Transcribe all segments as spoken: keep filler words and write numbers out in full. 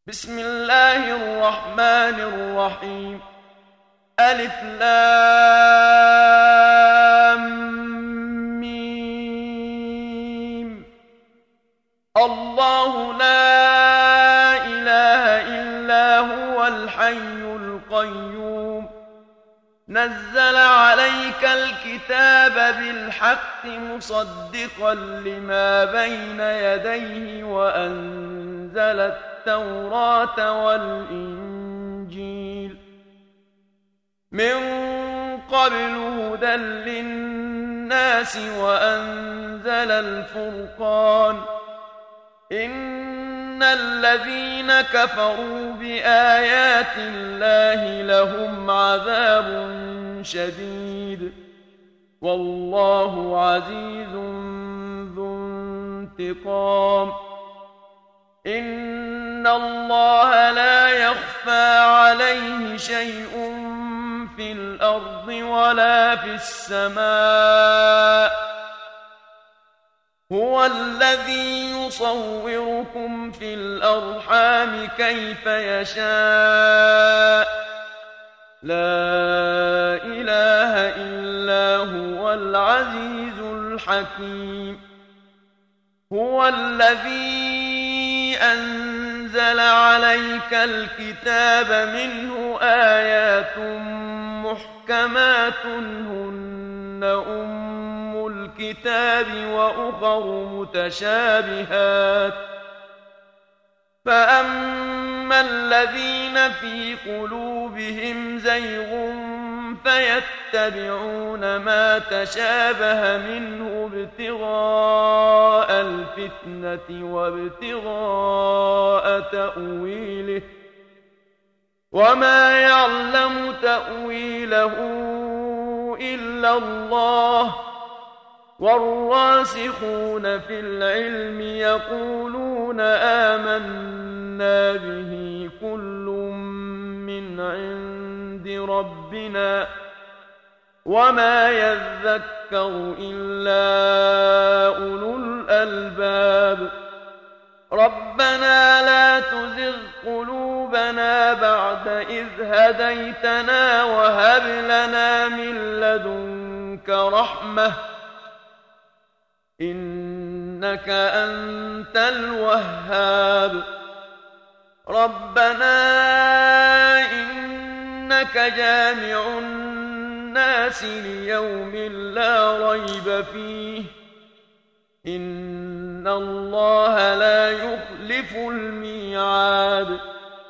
بسم الله الرحمن الرحيم. ألف لام ميم. الله لا إله إلا هو الحي القيوم. نزل عليك الكتاب بالحق مصدقا لما بين يديه وأنزل التوراة والإنجيل من قبل هدى للناس وأنزل الفرقان. إن الذين كفروا بآيات الله لهم عذاب شديد والله عزيز ذو انتقام. إن الله لا يخفى عليه شيء في الأرض ولا في السماء. هو الذي يصوركم في الأرحام كيف يشاء. لا إله إلا هو العزيز الحكيم. هو الذي أنزل عليك الكتاب منه آيات محكمات هن أم الكتاب وأخر متشابهات. فأما الذين في قلوبهم زيغ فيتبعون ما تشابه منه ابتغاء الفتنة وابتغاء تأويله وما يعلم تأويله إلا الله. والراسخون في العلم يقولون آمنا به كل من عند ربنا وما يذكر إلا أولو الألباب. ربنا لا تزغ قلوبنا بعد إذ هديتنا وهب لنا من لدنك رحمة إنك أنت الوهاب. ربنا إنك جامع الناس ليوم لا ريب فيه إن الله لا يخلف الميعاد.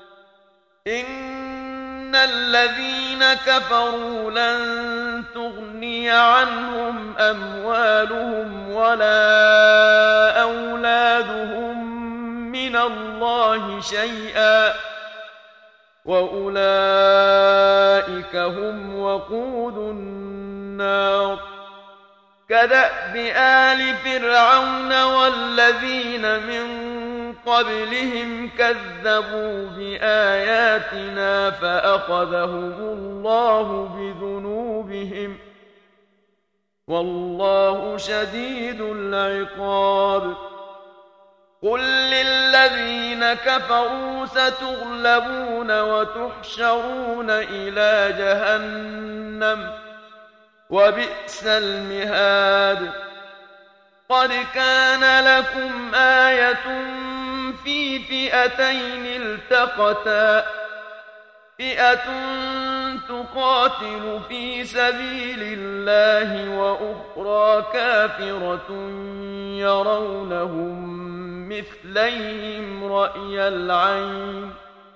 إن الذين كفروا لن تغني عنهم أموالهم ولا أولادهم من الله شيئا وأولئك هم وقود النار. كدأب آل فرعون والذين من قبلهم كذبوا بآياتنا فأخذهم الله بذنوبهم والله شديد العقاب. قل للذين كفروا ستغلبون وتحشرون إلى جهنم وبئس المهاد. قد كان لكم آية في فئتين التقتا فئة تقاتل في سبيل الله وأخرى كافرة يرونهم مثليهم رأي العين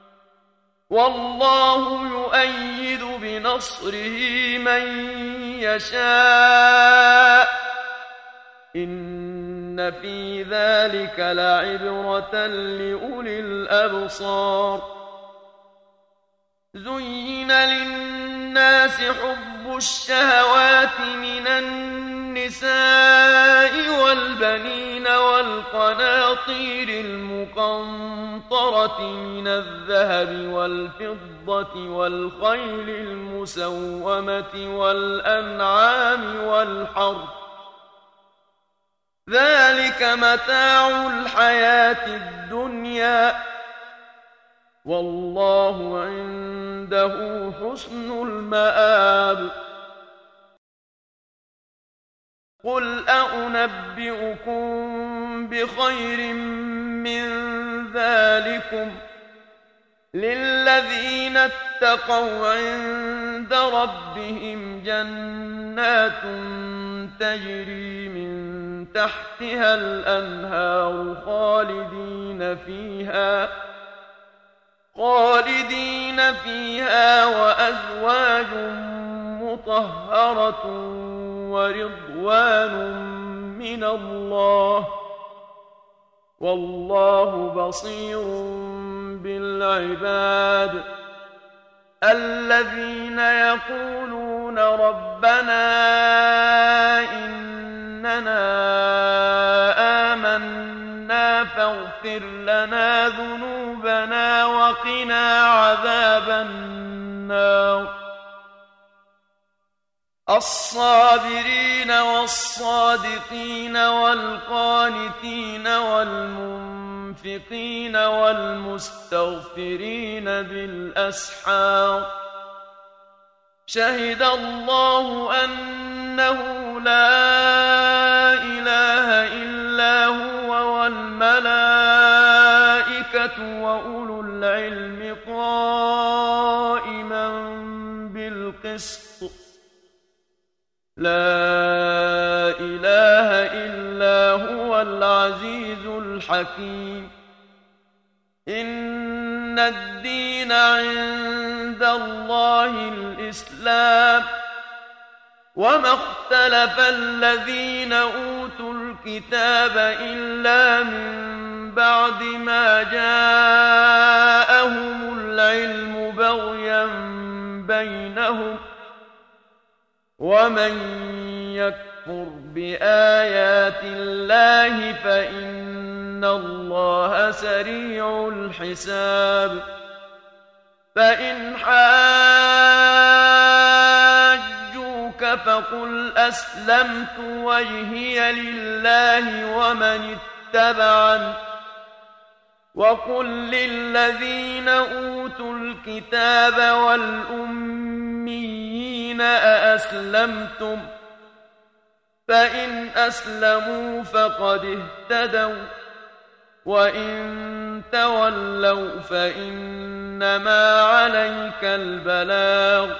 والله يؤيد بنصره من يشاء. إن في ذلك لعبرة لأولي الأبصار. زين للناس حب الشهوات من النساء والبنين والقناطير المقنطرة من الذهب والفضة والخيل المسومة والأنعام والحرث ذلك متاع الحياة الدنيا والله عنده حسن المآب. قل أنبئكم بخير من ذلكم للذين اتقوا عند ربهم جنات تجري من تحتها الأنهار خالدين فيها خالدين فيها وأزواج مطهرة ورضوان من الله والله بصير بالعباد. الذين يقولون ربنا إننا آمنا فاغفر لنا ذنوبنا وقنا عذاب النار. الصابرين والصادقين والقانتين والمنفقين والمستغفرين بالأسحار. شهد الله أنه لا إله إلا هو والملائكة وأولو العلم قائما بالقسط لا إله إلا هو العزيز الحكيم. إن الدين عند الله الإسلام وما اختلف الذين أوتوا الكتاب إلا من بعد ما جاءهم العلم بغيا بينهم ومن يكفر بآيات الله فإن الله سريع الحساب. فإن حاجوك فقل أسلمت وجهي لله ومن اتبعني وقل للذين أوتوا الكتاب والأميين أأسلمتم فإن أسلموا فقد اهتدوا وإن تولوا فإنما عليك البلاغ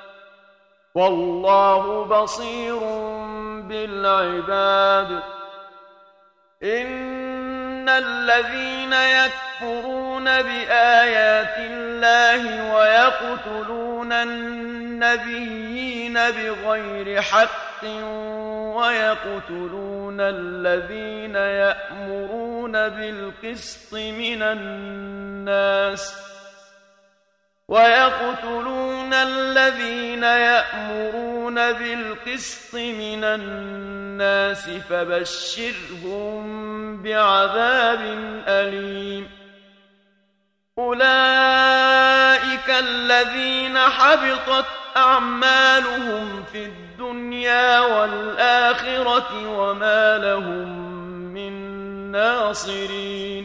والله بصير بالعباد. إن الذين يكفرون بآيات الله ويقتلون النبيين بغير حق ويقتلون الذين يأمرون بالقسط من الناس ويقتلون الذين يأمرون بالقسط من الناس فبشرهم بعذاب أليم. أولئك الذين حبطت أعمالهم في الدنيا والآخرة وما لهم من ناصرين.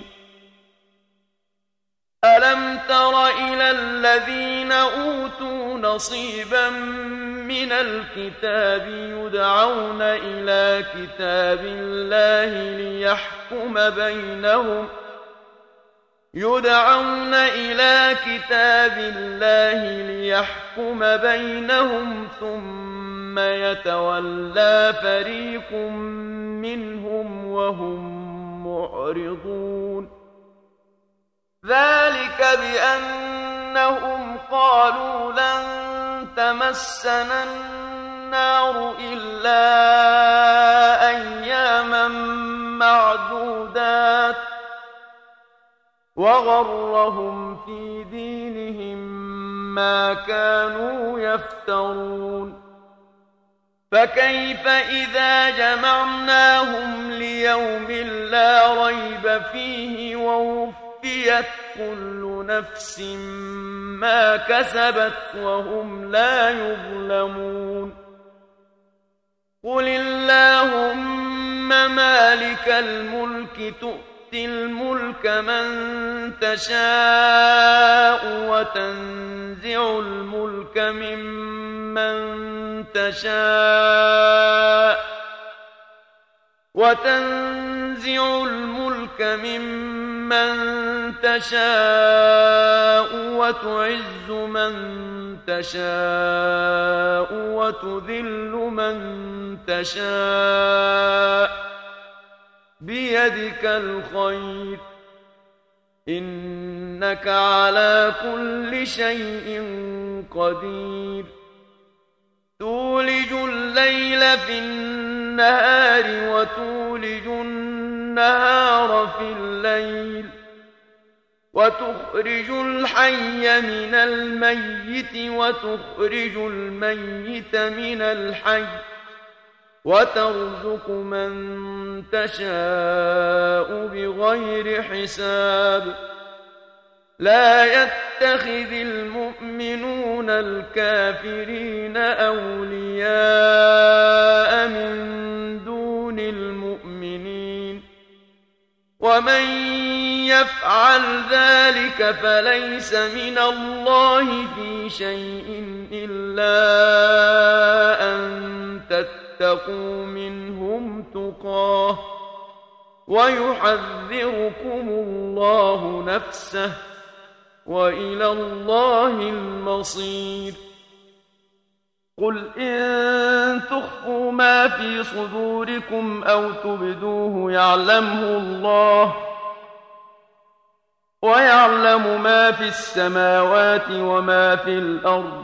ألم تر إلى الذين أوتوا نصيبا من الكتاب يدعون إلى كتاب الله ليحكم بينهم يدعون إلى كتاب الله ليحكم بينهم ثم يتولى فريق منهم وهم معرضون. ذلك بأنهم قالوا لن تمسنا النار إلا أياما معدودات وغرهم في دينهم ما كانوا يفترون. فكيف إذا جمعناهم ليوم لا ريب فيه ووفيت كل نفس ما كسبت وهم لا يظلمون. قل اللهم مالك الملك تؤتي الملك من تشاء وتنزع الملك ممن تشاء وتنزع الملك ممن تشاء وتعز من تشاء وتذل من تشاء بيدك الخير إنك على كل شيء قدير تولج الليل في النهار وتولج النهار في الليل وتخرج الحي من الميت وتخرج الميت من الحي وترزق من تشاء بغير حساب لا يتخذ المؤمنون الكافرين أولياء من دون المؤمنين ومن يفعل ذلك فليس من الله في شيء إلا أن تتقوا منهم تقاه ويحذركم الله نفسه وإلى الله المصير قل إن تخفوا ما في صدوركم أو تبدوه يعلمه الله ويعلم ما في السماوات وما في الأرض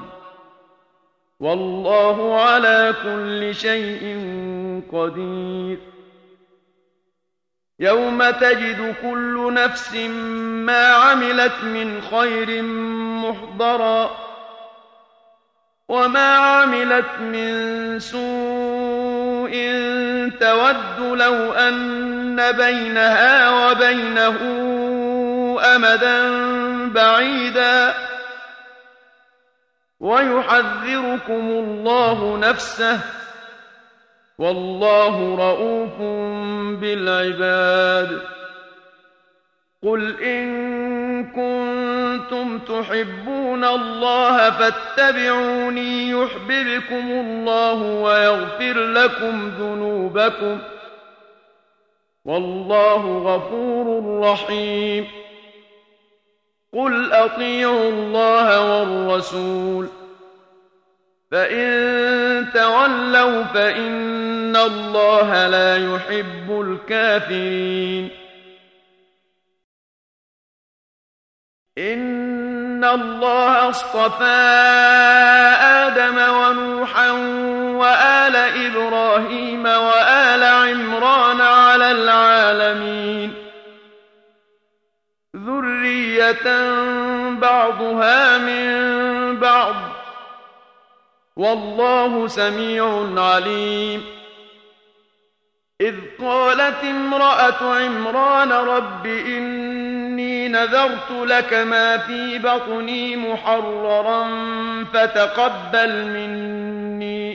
والله على كل شيء قدير يوم تجد كل نفس ما عملت من خير محضرا وما عملت من سوء تود لو أن بينها وبينه أمدا بعيدا ويحذركم الله نفسه والله رءوف بالعباد قل إن كنتم تحبون الله فاتبعوني يحببكم الله ويغفر لكم ذنوبكم والله غفور رحيم قل أطيعوا الله والرسول فإن تولوا فإن الله لا يحب الكافرين إن الله اصطفى آدم ونوحا وآل إبراهيم وآل عمران على العالمين ذرية بعضها من بعض والله سميع عليم إذ قالت امرأة عمران رب إني نذرت لك ما في بطني محررا فتقبل مني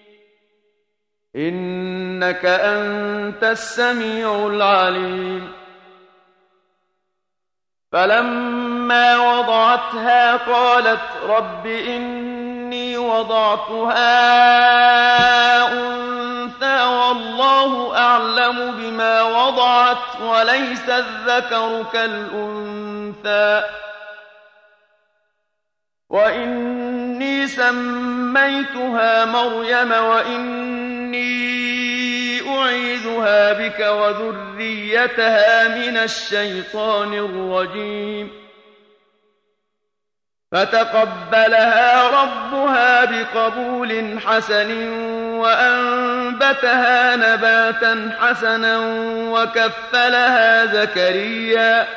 إنك أنت السميع العليم فلما وضعتها قالت رب إني وضعتها أنثى والله أعلم بما وضعت وليس الذكر كالأنثى وإني سميتها مريم وإني أعيذها بك وذريتها من الشيطان الرجيم فتقبلها ربها بقبول حسن وأنبتها نباتا حسنا وكفلها زكريا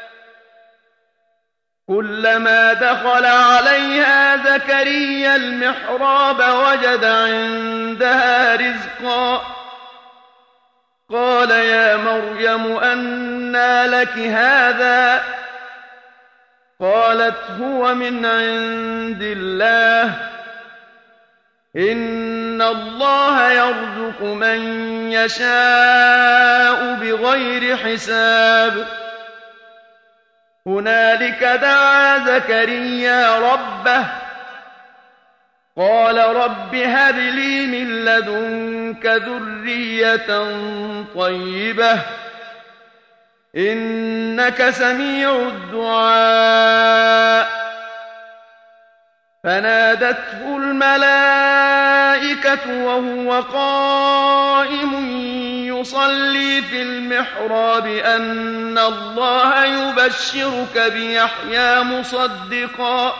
كلما دخل عليها زكريا المحراب وجد عندها رزقا قال يا مريم أنى لك هذا قالت هو من عند الله إن أَنَّ اللَّهَ يَرْزُقُ مَن يَشَاءُ بِغَيْرِ حِسَابٍ هُنَالِكَ دَعَا زَكَرِيَّا رَبَّهُ قَالَ رَبِّ هَبْ لِي مِن لَّدُنكَ ذُرِّيَّةً طَيِّبَةً إِنَّكَ سَمِيعُ الدُّعَاءِ فنادته الملائكة وهو قائم يصلي في المحراب أن الله يبشرك بيحيى مصدقا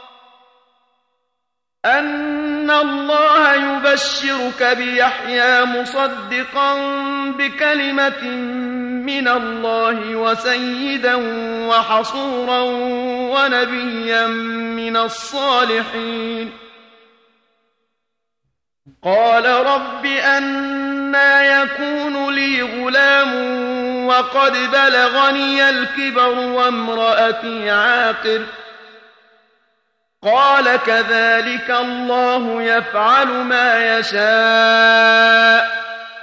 أن الله يبشرك بيحيى مصدقا بكلمة من الله وسيدا وحصورا ونبيا من الصالحين قال رب أنى يكون لي غلام وقد بلغني الكبر وامرأتي عاقر قال كذلك الله يفعل ما يشاء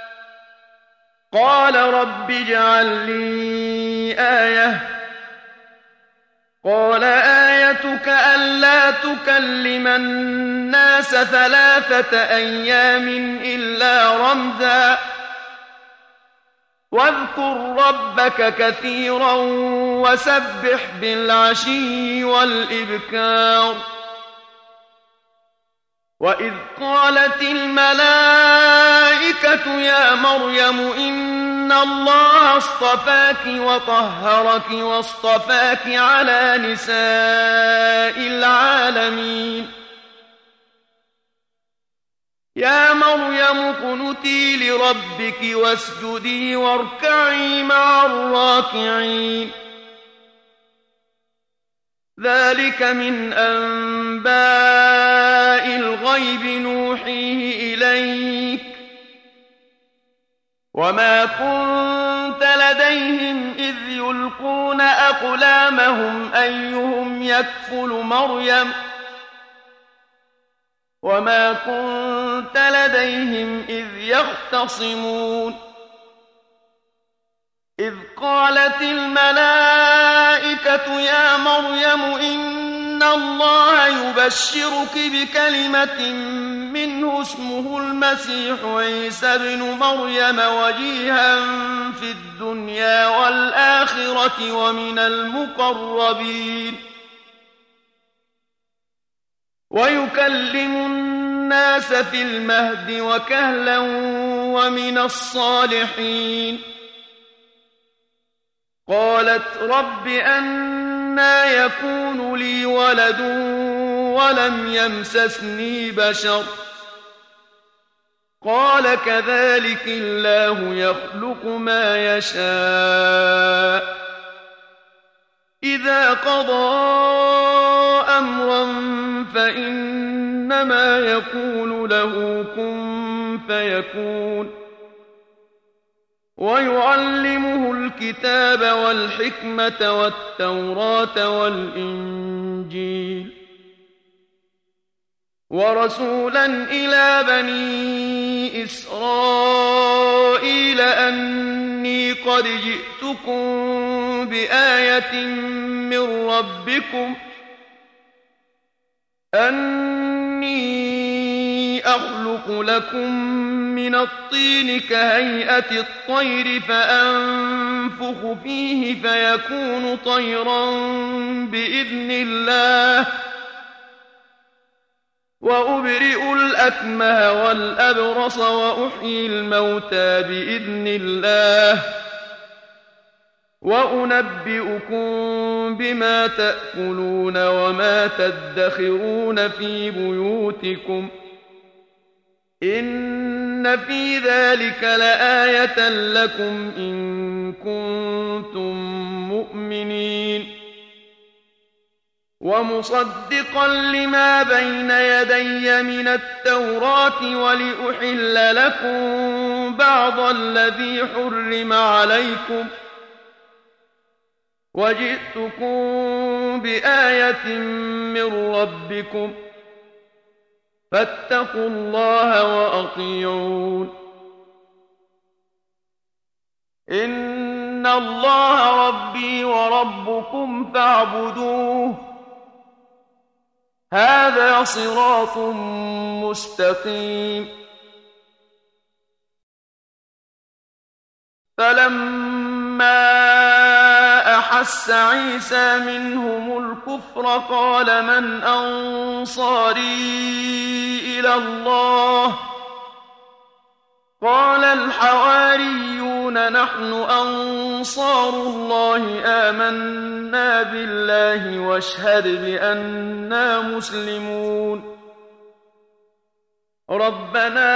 قال رب اجعل لي آية قال آيتك ألا تكلم الناس ثلاثة أيام إلا رمزا واذكر ربك كثيرا وسبح بالعشي والإبكار وإذ قالت الملائكة يا مريم إن الله اصطفاك وطهرك واصطفاك على نساء العالمين يا مريم اقنتي لربك واسجدي واركعي مع الراكعين ذلك من أنباء الغيب نوحيه إليك وما كنت لديهم إذ يلقون أقلامهم أيهم يكفل مريم وما كنت لديهم إذ يختصمون إذ قالت الملائكة يا مريم إن الله يبشرك بكلمة منه اسمه المسيح عيسى ابن مريم وجيها في الدنيا والآخرة ومن المقربين ويكلم الناس في المهد وكهلا ومن الصالحين قالت رب أنى يكون لي ولد ولم يمسسني بشر قال كذلك الله يخلق ما يشاء إذا قضى أمرا فإنما يقول له كن فيكون ويعلمه الكتاب والحكمة والتوراة والإنجيل ورسولا إلى بني إسرائيل أني قد جئتكم بآية من ربكم أني أخلق لكم من الطين كهيئة الطير فأنفخ فيه فيكون طيرا بإذن الله وأبرئ الأكمه والأبرص وأحيي الموتى بإذن الله وأنبئكم بما تأكلون وما تدخرون في بيوتكم إن في ذلك لآية لكم إن كنتم مؤمنين ومصدقا لما بين يدي من التوراة ولأحل لكم بعض الذي حرم عليكم وجئتكم بآية من ربكم فاتقوا الله وأطيعون إن الله ربي وربكم فاعبدوه هذا صراط مستقيم فلما أحس عيسى منهم الكفر قال من أنصاري إلى الله قال الحواريون نحن أنصار الله آمنا بالله واشهد بأننا مسلمون ربنا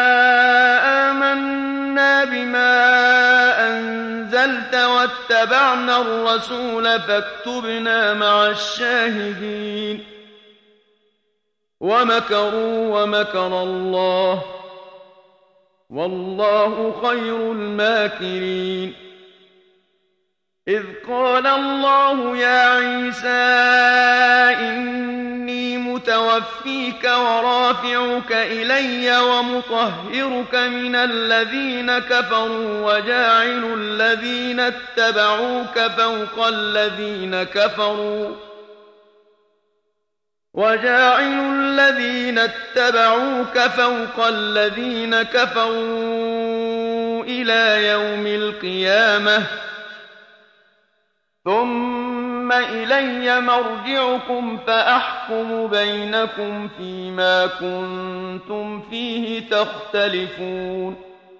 آمنا بما أنزلت واتبعنا الرسول فاكتبنا مع الشاهدين ومكروا ومكر الله والله خير الماكرين إذ قال الله يا عيسى إني متوفيك ورافعك إلي ومطهرك من الذين كفروا وجاعل الذين اتبعوك فوق الذين كفروا وجاعل الذين اتبعوك فوق الذين كفروا إلى يوم القيامة ثم إلي مرجعكم فأحكم بينكم فيما كنتم فيه تختلفون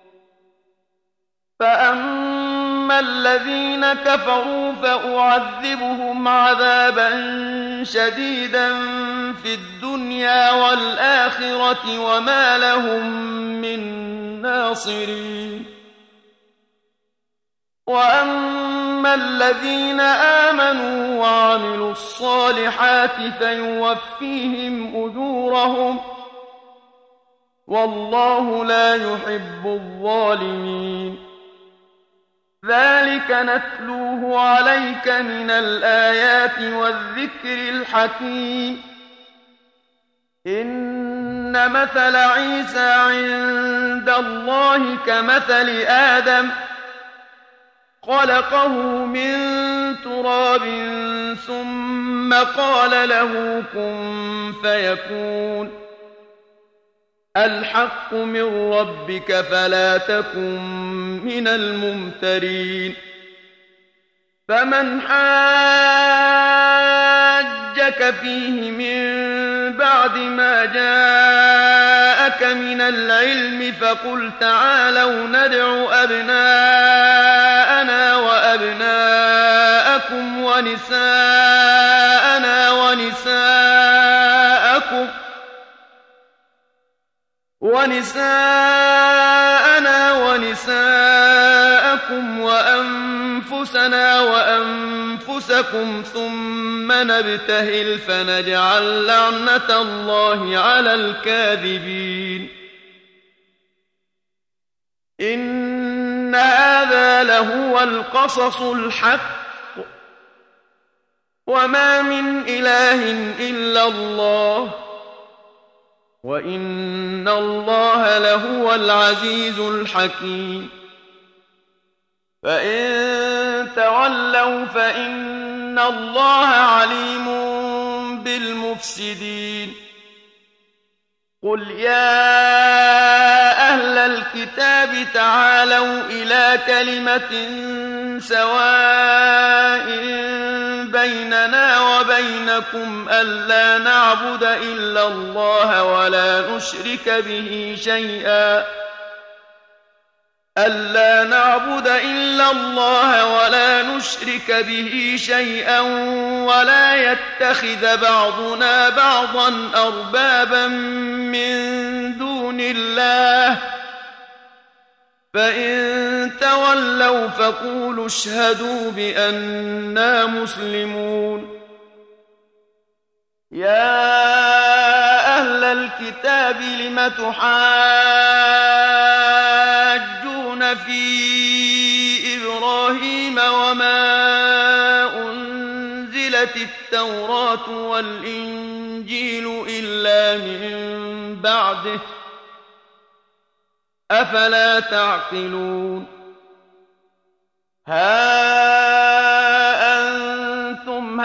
فأما الذين كفروا فأعذبهم عذابا شديدا في الدنيا والآخرة وما لهم من ناصرين وأما الذين آمنوا وعملوا الصالحات فيوفيهم أجورهم والله لا يحب الظالمين ذلك نتلوه عليك من الآيات والذكر الحكيم إن مثل عيسى عند الله كمثل آدم خلقه من تراب ثم قال له كن فيكون الحق من ربك فلا تكن من الممترين فمن حاجك فيه من بعد ما جاءك من العلم فقل تعالوا ندع أبناءنا وأبناءكم ونساءنا ونساءكم ونساءنا ونساءكم وأنفسنا وأنفسكم ثم نبتهل فنجعل لعنة الله على الكاذبين إن هذا لهو القصص الحق وما من إله إلا الله وإن الله لهو العزيز الحكيم فإن تولوا فإن الله عليم بالمفسدين قل يا أهل الكتاب تعالوا إلى كلمة سواء بيننا وبينكم ألا نعبد إلا الله ولا نشرك به شيئا ألا نعبد إلا الله ولا نشرك به شيئا ولا يتخذ بعضنا بعضا أربابا من دون الله فإن تولوا فقولوا اشهدوا بأننا مسلمون يا أهل الكتاب لم تحاجون في إبراهيم وما أنزلت التوراة والإنجيل إلا من بعده أفلا تعقلون ها أنتم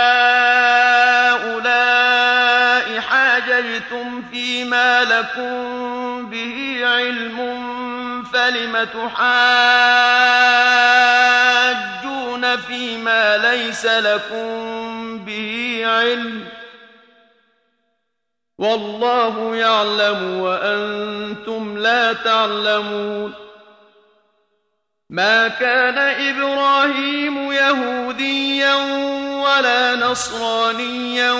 هؤلاء حاججتم فيما لكم به علم فلم تحاجون فيما ليس لكم به علم والله يعلم وأنتم لا تعلمون ما كان إبراهيم يهوديا ولا نصرانيا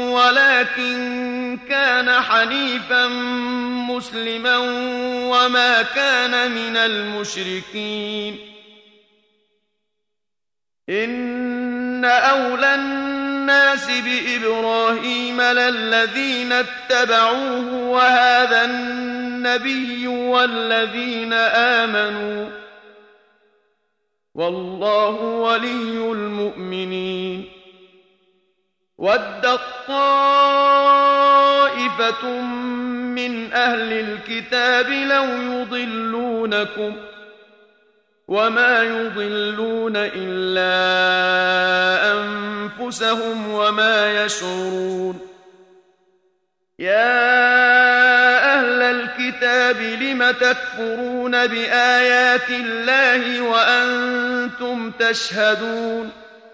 ولكن كان حنيفا مسلما وما كان من المشركين إن أولى الناس بإبراهيم للذين اتبعوه وهذا النبي والذين آمنوا والله ولي المؤمنين ودت طائفة من أهل الكتاب لو يضلونكم وما يضلون إلا أنفسهم وما يشعرون يا أهل الكتاب لم تكفرون بآيات الله وأنتم تشهدون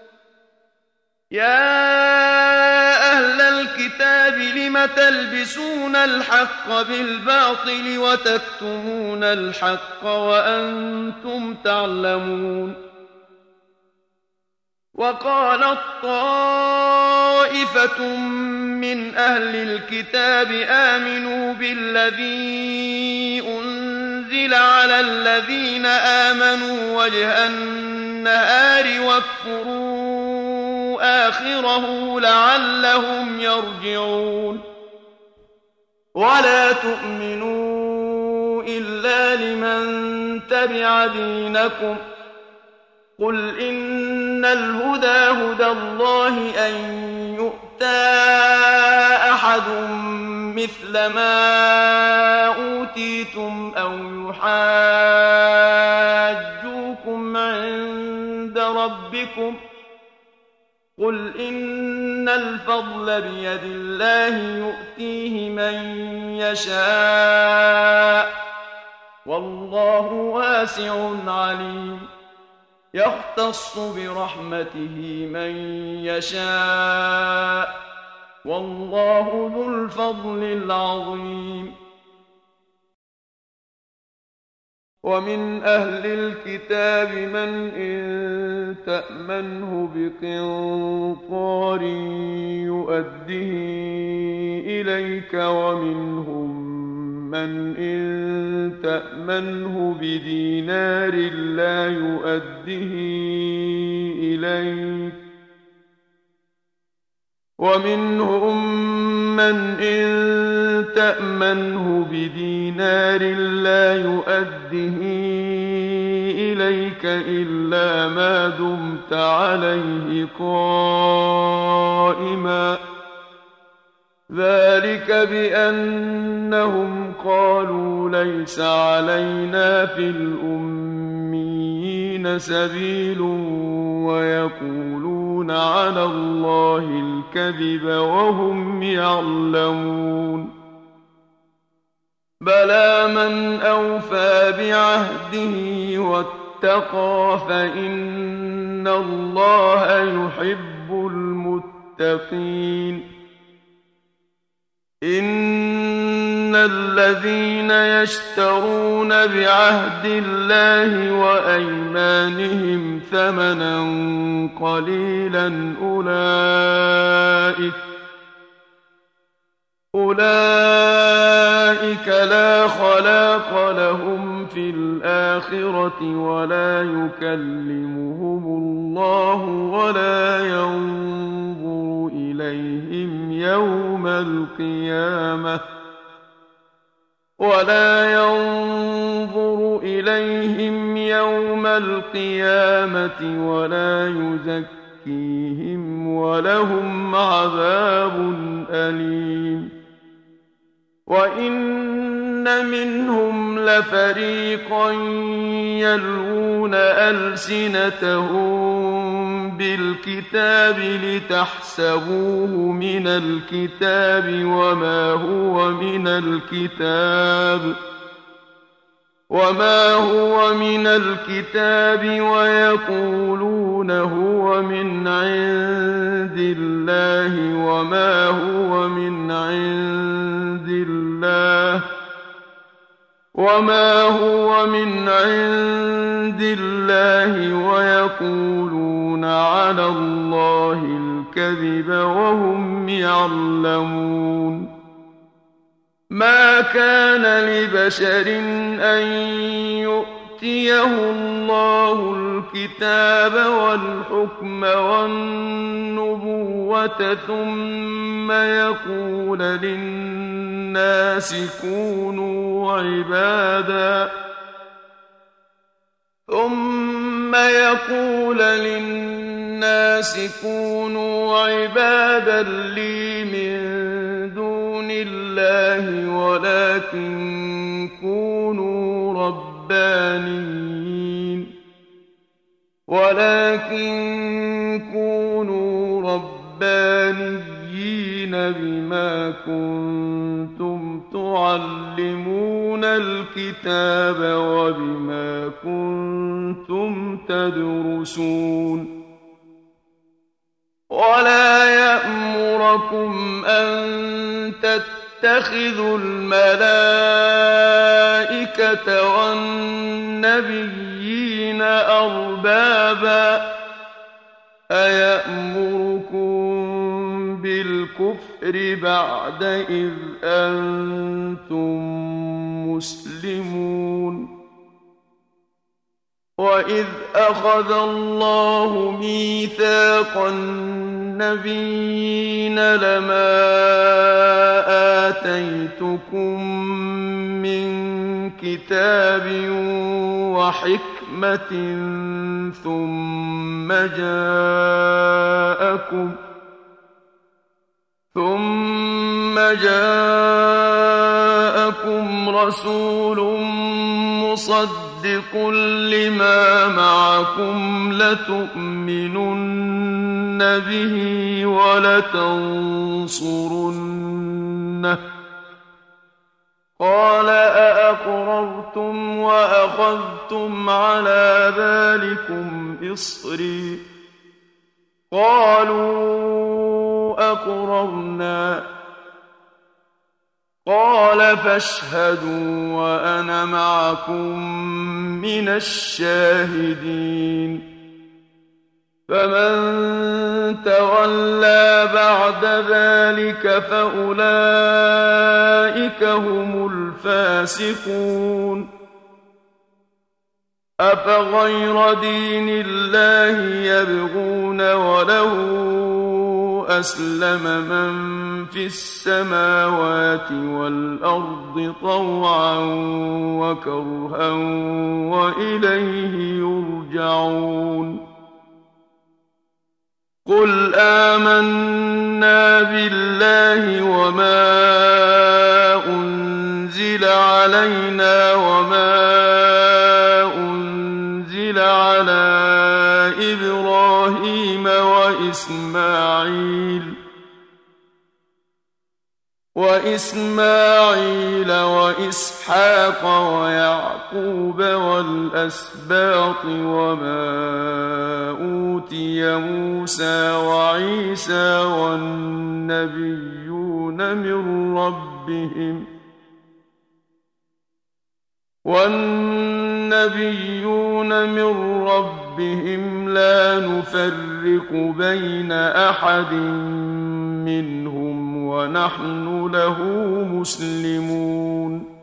يا أهل الكتاب لم تلبسون الحق بالباطل وتكتمون الحق وأنتم تعلمون وقالت طائفة من أهل الكتاب آمنوا بالذي أنزل على الذين آمنوا وجه النهار واكفروا آخره لعلهم يرجعون ولا تؤمنوا إلا لمن تبع دينكم قل إن الهدى هدى الله أن يؤتى أحد مثل ما أوتيتم أو يحاجوكم عند ربكم قل إن الفضل بيد الله يؤتيه من يشاء والله واسع عليم يختص برحمته من يشاء والله ذو الفضل العظيم ومن أهل الكتاب من إن تأمنه بقنطار يؤده إليك ومنهم من إن تأمنه بدينار لا يؤده إليك ومنهم من إن تأمنه بدينار لا يؤده إليك إلا ما دمت عليه قائما ذلك بأنهم قالوا ليس علينا في الأميين سبيل ويقولون على الله الكذب وهم يعلمون بلى من أوفى بعهده واتقى فإن الله يحب المتقين إن الذين يشترون بعهد الله وأيمانهم ثمنا قليلا أولئك أولئك لا خلاق لهم في الآخرة ولا يكلمهم الله ولا ينظر إليهم يوم القيامة ولا ينظر إليهم يوم القيامة ولا يزكيهم ولهم عذاب أليم وَإِنَّ مِنْهُمْ لَفَرِيقًا يَلْوُونَ أَلْسِنَتَهُم بِالْكِتَابِ لِتَحْسَبُوهُ مِنَ الْكِتَابِ وَمَا هُوَ مِنَ الْكِتَابِ وَمَا هُوَ مِنَ الْكِتَابِ وَيَقُولُونَ هُوَ مِنْ عِندِ اللَّهِ وَمَا هُوَ مِنْ عِندِ اللَّهِ وَمَا هُوَ مِنْ عِندِ اللَّهِ وَيَقُولُونَ عَلَى اللَّهِ الْكَذِبَ وَهُمْ يَعْلَمُونَ مَا كَانَ لِبَشَرٍ أَن يُؤْتِيَهُ اللَّهُ الْكِتَابَ وَالْحُكْمَ وَالنُّبُوَّةَ ثُمَّ يَقُولَ لِلنَّاسِ كُونُوا عِبَادًا ثُمَّ يَقُولَ لِلنَّاسِ كُونُوا عِبَادًا لِّي مِن دُونِ اللَّهِ وَلَكِن كُونُوا رَبَّانِيِّينَ وَلَكِن كُونُوا رَبَّانِيِّينَ بِمَا كُنتُمْ تُعَلِّمُونَ الْكِتَابَ وَبِمَا كُنتُمْ تَدْرُسُونَ وَلَا يَأْمُرَكُمْ أَن تَتَّخِذُوا الْمَلَائِكَةَ وَالنَّبِيِّينَ أَرْبَابًا أَيَأْمُرُكُم بِالْكُفْرِ بَعْدَ إِذْ أَنتُم مُّسْلِمُونَ وَإِذْ أَخَذَ اللَّهُ مِيثَاقَ النَّبِيِّينَ لَمَا آتَيْتُكُم مِّن كِتَابٍ وَحِكْمَةٍ ثُمَّ جَاءَكُمْ ثُمَّ جَاءَكُمْ رَسُولٌ مُّصَدِّقٌ لِّمَا مَعَكُمْ لَتُؤْمِنُنَّ بِهِ وَلَتَنصُرُنَّهُ قَالَ أَأَقْرَرْتُمْ وَأَخَذْتُمْ عَلَىٰ ذَٰلِكُمْ إِصْرِي قَالُوا أَقْرَرْنَا قَالَ فَاشْهَدُوا وَأَنَا مَعَكُم مِّنَ الشَّاهِدِينَ فَمَن تَوَلَّىٰ بَعْدَ ذَٰلِكَ فَأُولَٰئِكَ هُمُ الْفَاسِقُونَ أَفَغَيْرَ دِينِ اللَّهِ يَبْغُونَ وَلَهُ أَسْلَمَ مَن فِي السَّمَاوَاتِ وَالْأَرْضِ طَوْعًا وَكَرْهًا وَإِلَيْهِ يُرْجَعُونَ قُلْ آمَنَّا بِاللَّهِ وَمَا أُنزِلَ عَلَيْنَا وَمَا أُنزِلَ عَلَىٰ إِبْرَاهِيمَ وَإِسْمَاعِيلَ وَإِسْمَاعِيلَ وَإِسْحَاقَ وَيَعْقُوبَ وَالْأَسْبَاطِ وَمَا أُوتِيَ مُوسَىٰ وَعِيسَىٰ وَالنَّبِيُّونَ مِن رَّبِّهِمْ وَالنَّبِيُّونَ مِن رَّبِّهِمْ لَا نُفَرِّقُ بَيْنَ أَحَدٍ مِّنْهُمْ وَنَحْنُ لَهُ مُسْلِمُونَ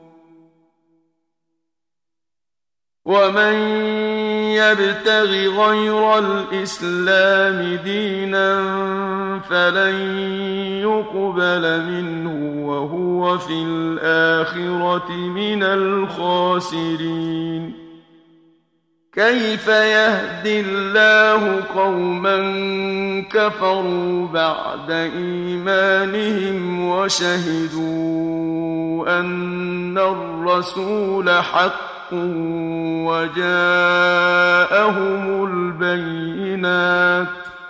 وَمَن يَبْتَغِ غَيْرَ الْإِسْلَامِ دِينًا فَلَن يُقْبَلَ مِنْهُ وَهُوَ فِي الْآخِرَةِ مِنَ الْخَاسِرِينَ كيف يهدي الله قوما كفروا بعد إيمانهم وشهدوا أن الرسول حق وجاءهم البينات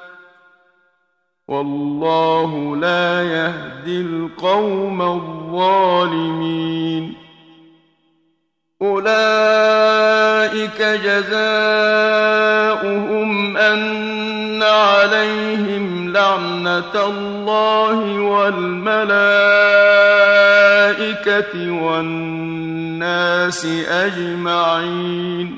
والله لا يهدي القوم الظالمين. أولئك جزاؤهم أن عليهم لعنة الله والملائكة والناس أجمعين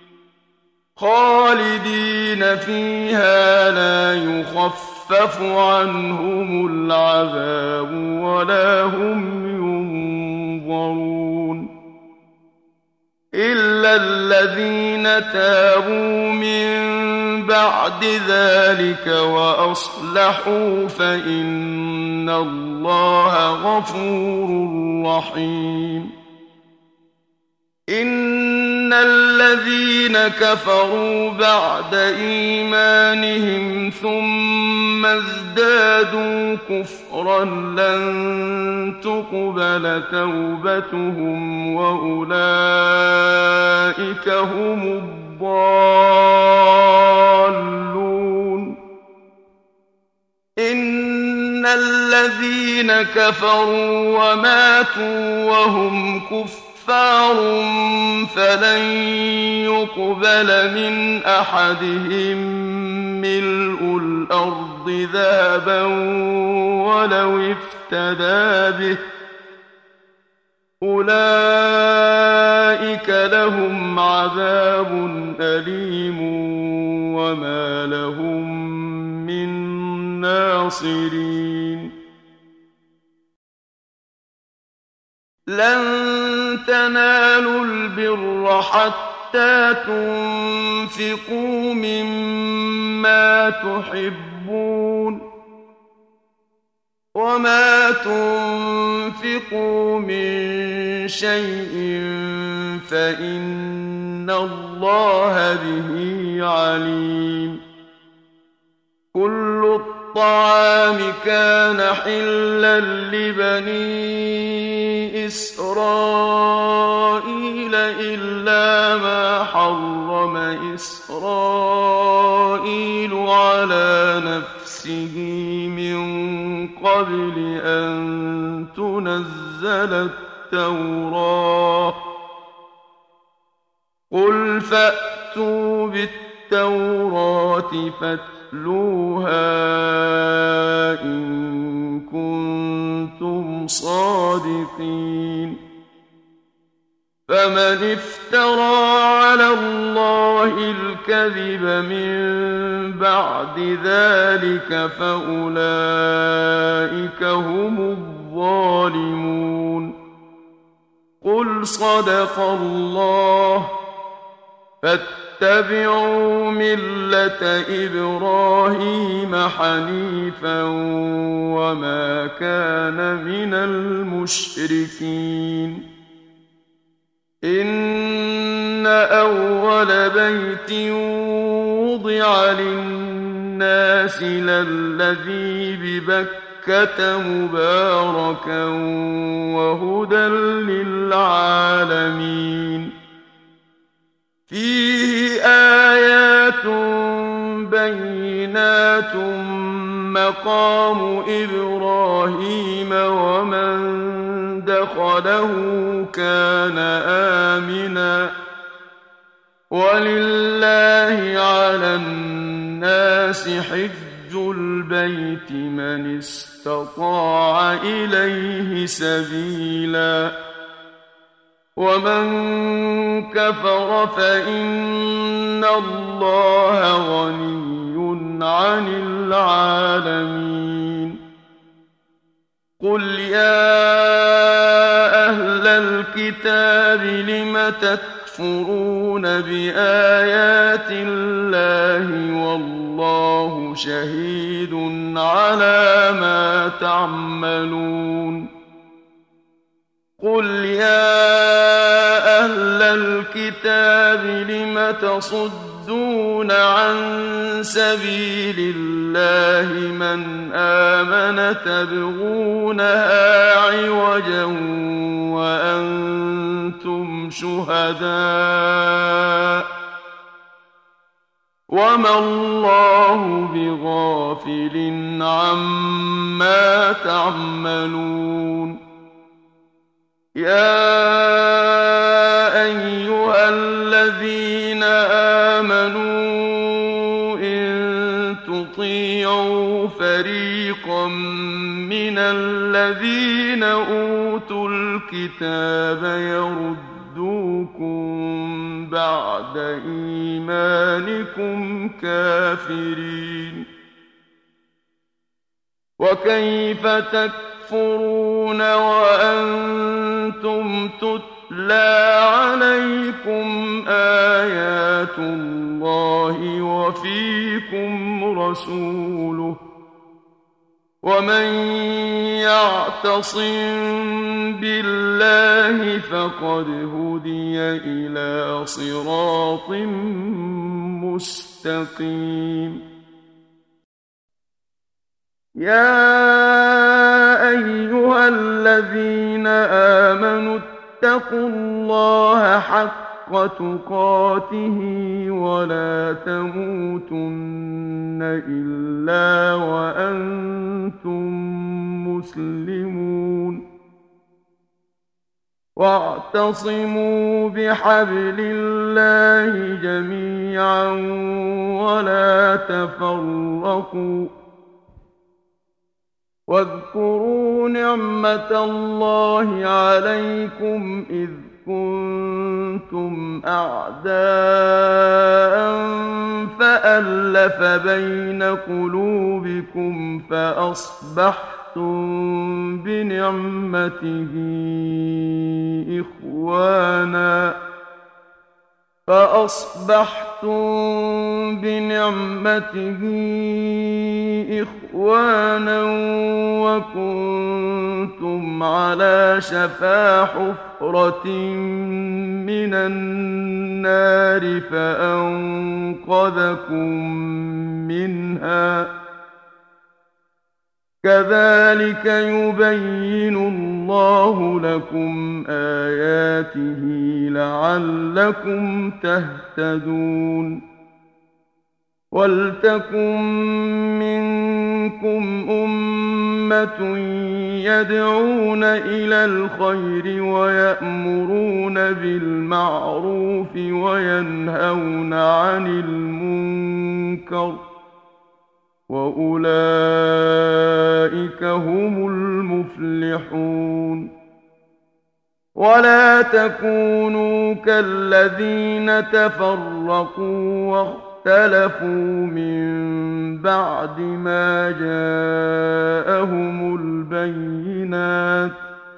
خالدين فيها لا يخفف عنهم العذاب ولا هم ينظرون إلا الذين تابوا من بعد ذلك وأصلحوا فإن الله غفور رحيم. إن الذين كفروا بعد إيمانهم ثم ازدادوا كفرا لن تقبل توبتهم وأولئك هم الضالون. إن الذين كفروا وماتوا وهم كفر كفار فلن يقبل من أحدهم ملء الأرض ذهبا ولو افتدى به أولئك لهم عذاب أليم وما لهم من ناصرين. لن تنالوا البر حتى تنفقوا مما تحبون وما تنفقوا من شيء فإن الله به عليم. كل الطعام كان حلا لبني إسرائيل إلا ما حرم إسرائيل على نفسه من قبل أن تنزل التوراة قل فأتوا بالتوراة فاتلوها إن كنتم صادقين. فمن افترى على الله الكذب من بعد ذلك فأولئك هم الظالمون. قل صدق الله فاتبعوا ملة إبراهيم حنيفا وما كان من المشركين. إن أول بيت وضع للناس للذي ببكة مباركا وهدى للعالمين. فيه آيات بينات مقام إبراهيم ومن دخله كان آمنا ولله على الناس حج البيت من استطاع إليه سبيلا ومن كفر فإن الله غني عن العالمين. قل يا أهل الكتاب لم تكفرون بآيات الله والله شهيد على ما تعملون. قل يا أهل الكتاب لم تصدون عن سبيل الله من آمن تبغونها عوجا وأنتم شهداء وما الله بغافل عما تعملون يا أيها الذين آمنوا إن تطيعوا فريقا من الذين أوتوا الكتاب يردوكم بعد إيمانكم كافرين وكيف تكفرون وأنتم تتلى عليكم آيات الله وفيكم رسوله ومن يعتصم بالله فقد هدي إلى صراط مستقيم يا أيها الذين آمنوا اتقوا الله حق تقاته ولا تموتن إلا وأنتم مسلمون واعتصموا بحبل الله جميعا ولا تفرقوا واذكروا نعمة الله عليكم إذ كنتم أعداء فألف بين قلوبكم فأصبحتم بنعمته إخوانا فأصبحتم بنعمته إخوانا وكنتم على شفا حفرة من النار فأنقذكم منها كذلك يبين الله لكم آياته لعلكم تهتدون ولتكن منكم أمة يدعون إلى الخير ويأمرون بالمعروف وينهون عن المنكر وأولئك هم المفلحون ولا تكونوا كالذين تفرقوا واختلفوا من بعد ما جاءهم البينات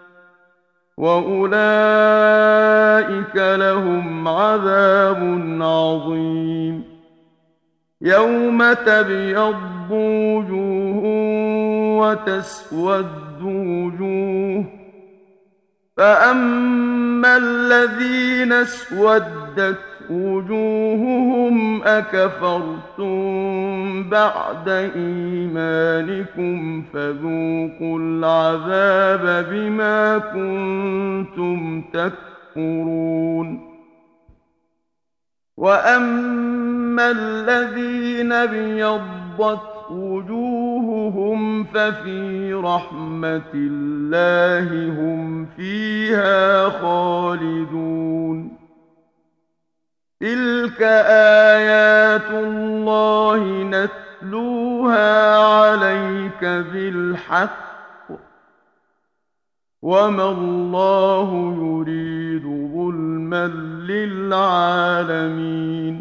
وأولئك لهم عذاب عظيم يوم تبيض وجوه وتسود وجوه فأما الذين اسودت وجوههم أكفرتم بعد إيمانكم فذوقوا العذاب بما كنتم تكفرون وأما الذين ابيضت وجوههم ففي رحمة الله هم فيها خالدون تلك آيات الله نتلوها عليك بالحق وما الله يريد ظلما للعالمين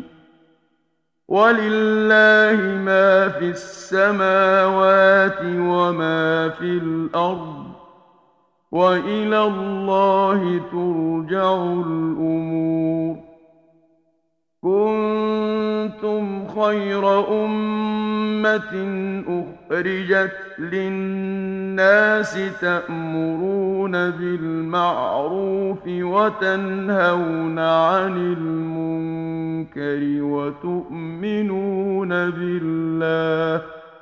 ولله ما في السماوات وما في الأرض وإلى الله ترجع الأمور كنتم خير أمة أخرجت للناس تأمرون بالمعروف وتنهون عن المنكر وتؤمنون بالله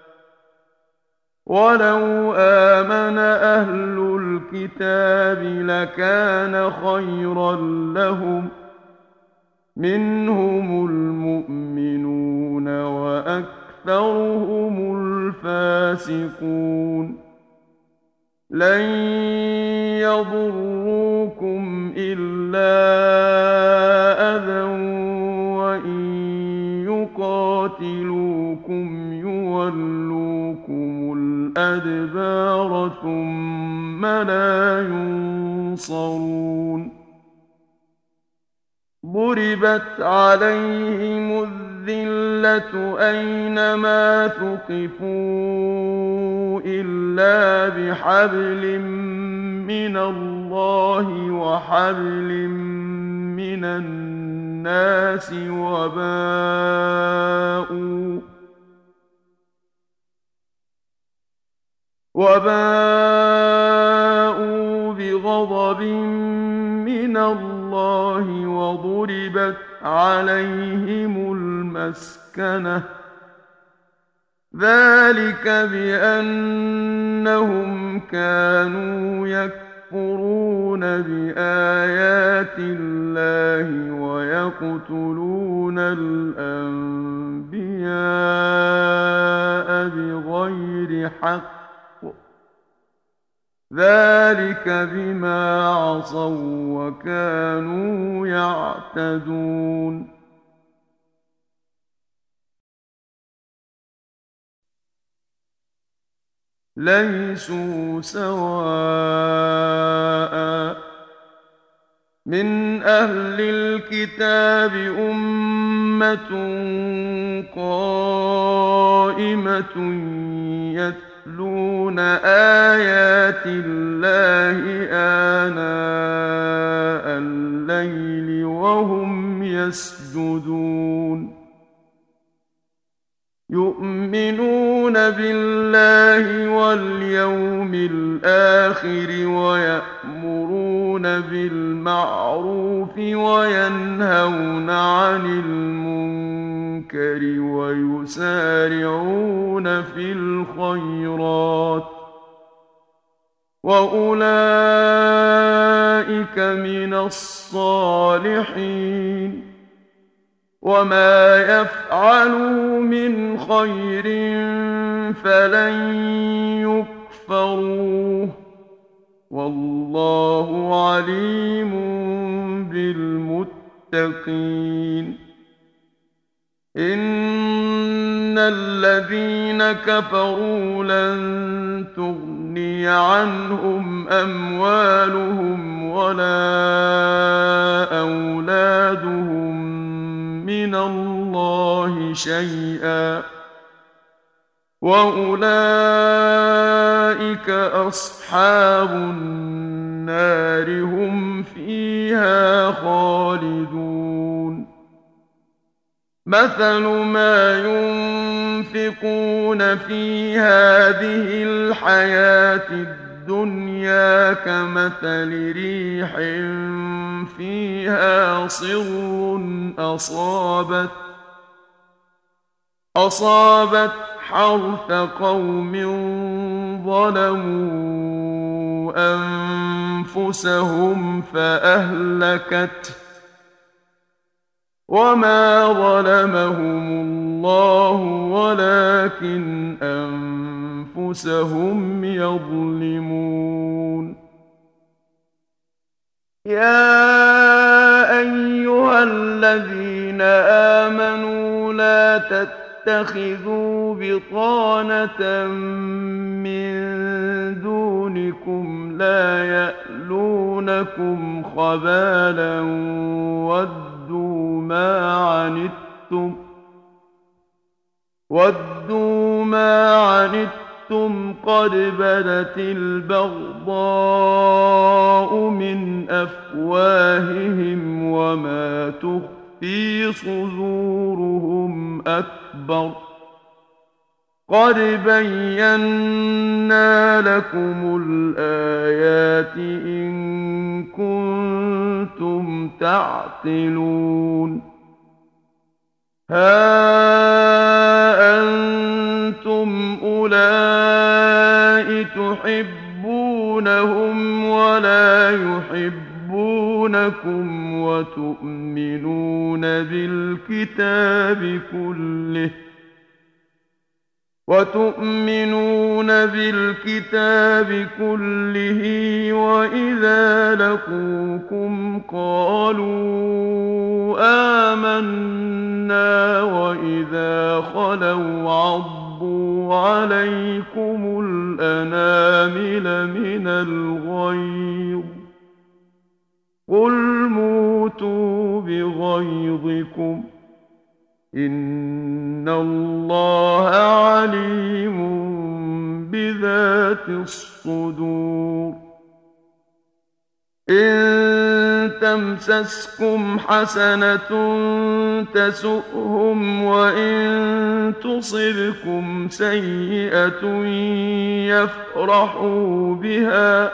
ولو آمن أهل الكتاب لكان خيرا لهم منهم المؤمنون وأكثرهم الفاسقون لن يضروكم إلا أذى وإن يقاتلوكم يولوكم الأدبار ثم لا ينصرون ضربت عليهم الذلة أينما ثقفوا إلا بحبل من الله وحبل من الناس وباءوا وباءوا بغضب من الله وضربت عليهم المسكنة ذلك بأنهم كانوا يكفرون بآيات الله ويقتلون الأنبياء بغير حق ذلك بما عصوا وكانوا يعتدون ليسوا سواء من أهل الكتاب أمة قائمة يتلون آيات الله آناء الليل وهم يسجدون يؤمنون بالله واليوم الآخر ويأمرون بالمعروف وينهون عن المنكر ويسارعون في الخيرات وأولئك من الصالحين وما يفعلوا من خير فلن يكفروه والله عليم بالمتقين إن الذين كفروا لن تغني عنهم أموالهم ولا أولادهم من الله شيئا وأولئك أصحاب النار هم فيها خالدون مثل ما ينفقون في هذه الحياة الدنيا كمثل ريح فيها صر أصابت أصابت حرث قوم ظلموا أنفسهم فأهلكته وما ظلمهم الله ولكن أنفسهم يظلمون يا أيها الذين آمنوا لا تتخذوا بطانة من دونكم لا يألونكم خبالا ودوا ما عنتم ودوا ما عنتم قد بدت البغضاء من أفواههم وما تخفي صدورهم أكبر أكبر قد بينا لكم الآيات إن كنتم تعقلون ها أنتم أولئك تحبونهم ولا يحبونكم وتؤمنون بالكتاب كله وتؤمنون بالكتاب كله وإذا لقوكم قالوا آمنا وإذا خلوا عضوا عليكم الأنامل من الغيظ قل موتوا بغيظكم إن الله عليم بذات الصدور إن تمسسكم حسنة تسؤهم وإن تصبكم سيئة يفرحوا بها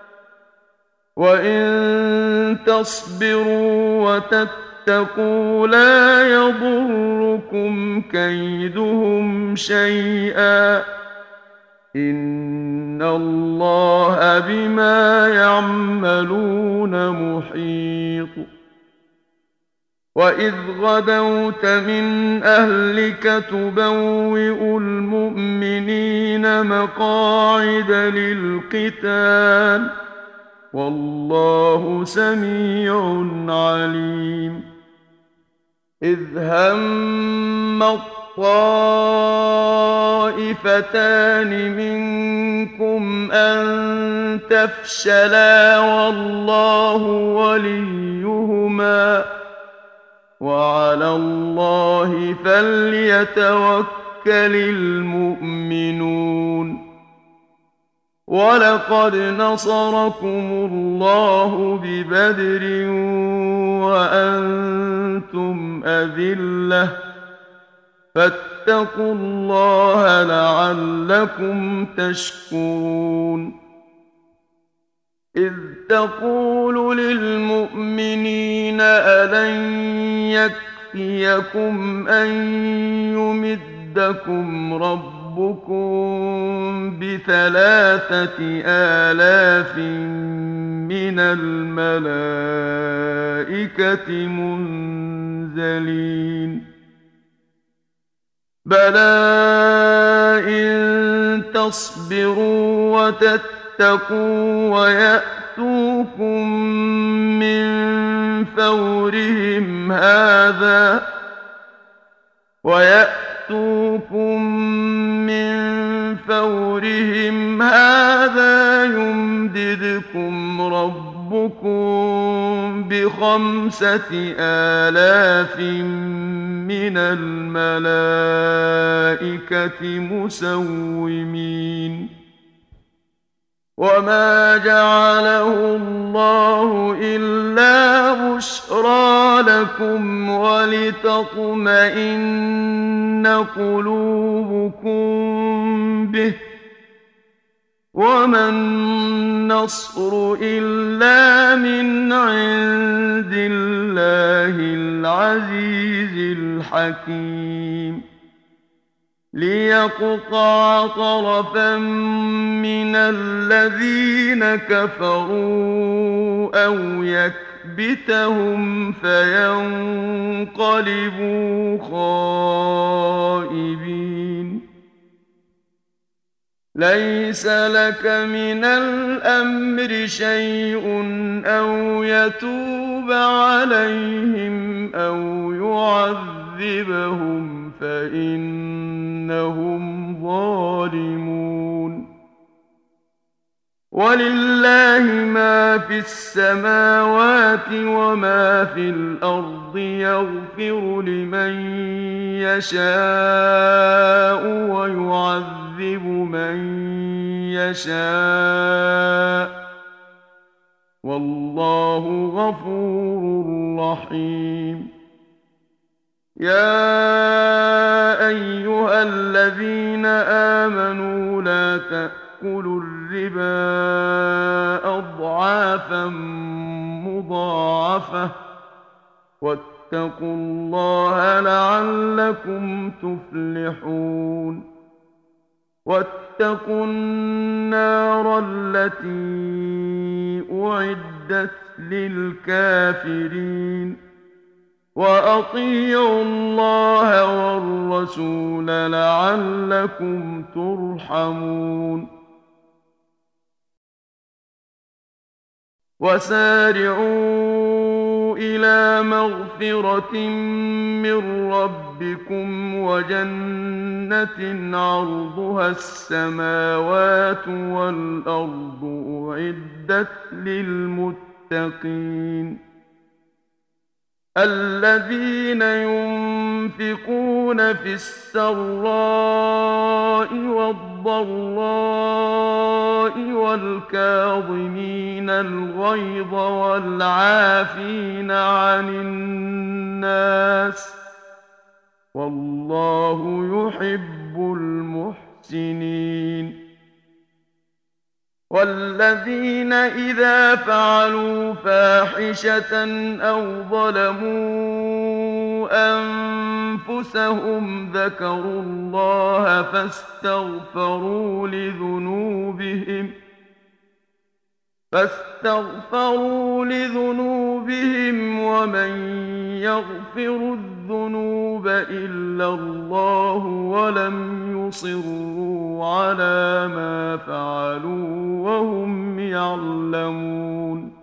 وإن تصبروا وتتقوا لا يضركم كيدهم شيئا إن الله بما يعملون محيط وإذ غدوت من أهلك تبوئ المؤمنين مقاعد للقتال والله سميع عليم إذ هم الطائفتان منكم أن تفشلا والله وليهما وعلى الله فليتوكل المؤمنون ولقد نصركم الله ببدر وأنتم أذلة فاتقوا الله لعلكم تشكرون إذ تقول للمؤمنين ألن يكفيكم أن يمدكم ربكم ربكم بثلاثة آلاف من الملائكة منزلين بلى إن تصبروا وتتقوا ويأتوكم من فورهم هذا ويأتوكم من فورهم هذا يمددكم ربكم بخمسة آلاف من الملائكة مسومين وما جعله الله إلا بشرى لكم ولتطمئن قلوبكم به وما النصر إلا من عند الله العزيز الحكيم ليقطع طرفا من الذين كفروا أو يكبتهم فينقلبوا خائبين ليس لك من الأمر شيء أو يتوب عليهم أو يعذبهم فإنهم ظالمون ولله ما في السماوات وما في الأرض يغفر لمن يشاء ويعذب من يشاء والله غفور رحيم يا أيها الذين آمنوا لا تأكلوا الربا أضعافا مضاعفة واتقوا الله لعلكم تفلحون واتقوا النار التي أعدت للكافرين وأطيعوا الله والرسول لعلكم ترحمون وسارعوا إلى مغفرة من ربكم وجنة عرضها السماوات والأرض أعدت للمتقين الذين ينفقون في السراء والضراء والكاظمين الغيظ والعافين عن الناس والله يحب المحسنين والذين إذا فعلوا فاحشة أو ظلموا أنفسهم ذكروا الله فاستغفروا لذنوبهم فاستغفروا لذنوبهم ومن يغفر الذنوب إلا الله ولم يصروا على ما فعلوا وهم يعلمون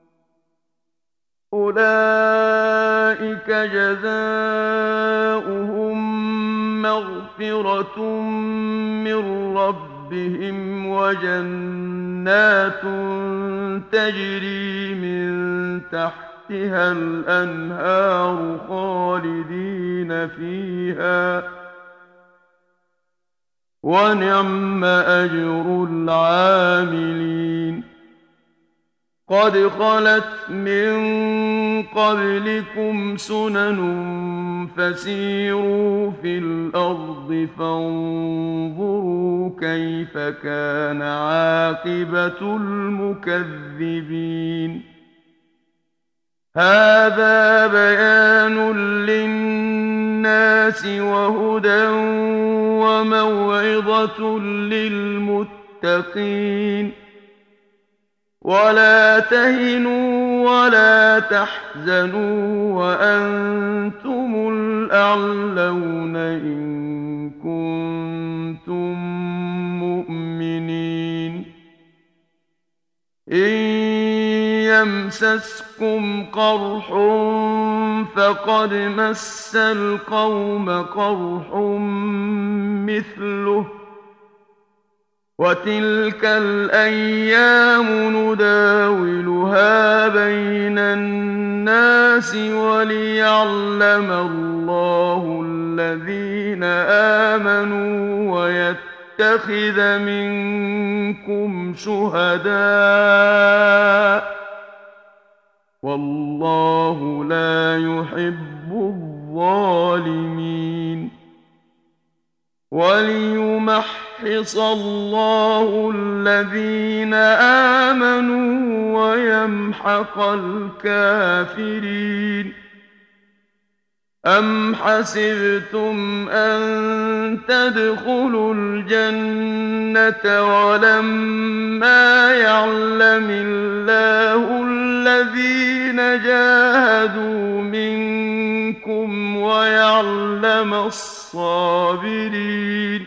أولئك جزاؤهم مغفرة من ربهم وجنات تجري من تحتها الأنهار خالدين فيها ونعم أجر العاملين قد خلت من قبلكم سنن فسيروا في الأرض فانظروا كيف كان عاقبة المكذبين هذا بيان للناس وهدى وموعظة للمتقين ولا تهنوا ولا تحزنوا وأنتم الأعلون إن كنتم مؤمنين إن يمسسكم قرح فقد مس القوم قرح مثله وتلك الأيام نداولها بين الناس وليعلم الله الذين آمنوا ويتخذ منكم شهداء والله لا يحب الظالمين وليمحص الله الذين آمنوا ويمحق الكافرين أم حسبتم أن تدخلوا الجنة ولما يعلم الله الذين جاهدوا منكم ويعلم الصابرين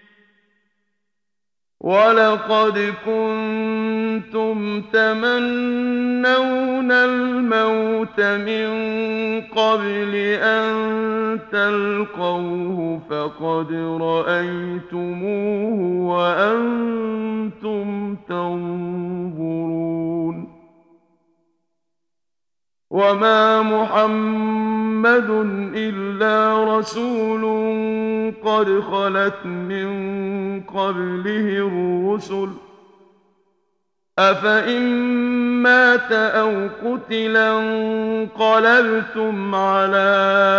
ولقد كنتم تمنون الموت من قبل أن تلقوه فقد رأيتموه وأنتم تنظرون وما محمد إلا رسول قد خلت من قبله الرسل أفإن مات أو قتلا انقلبتم على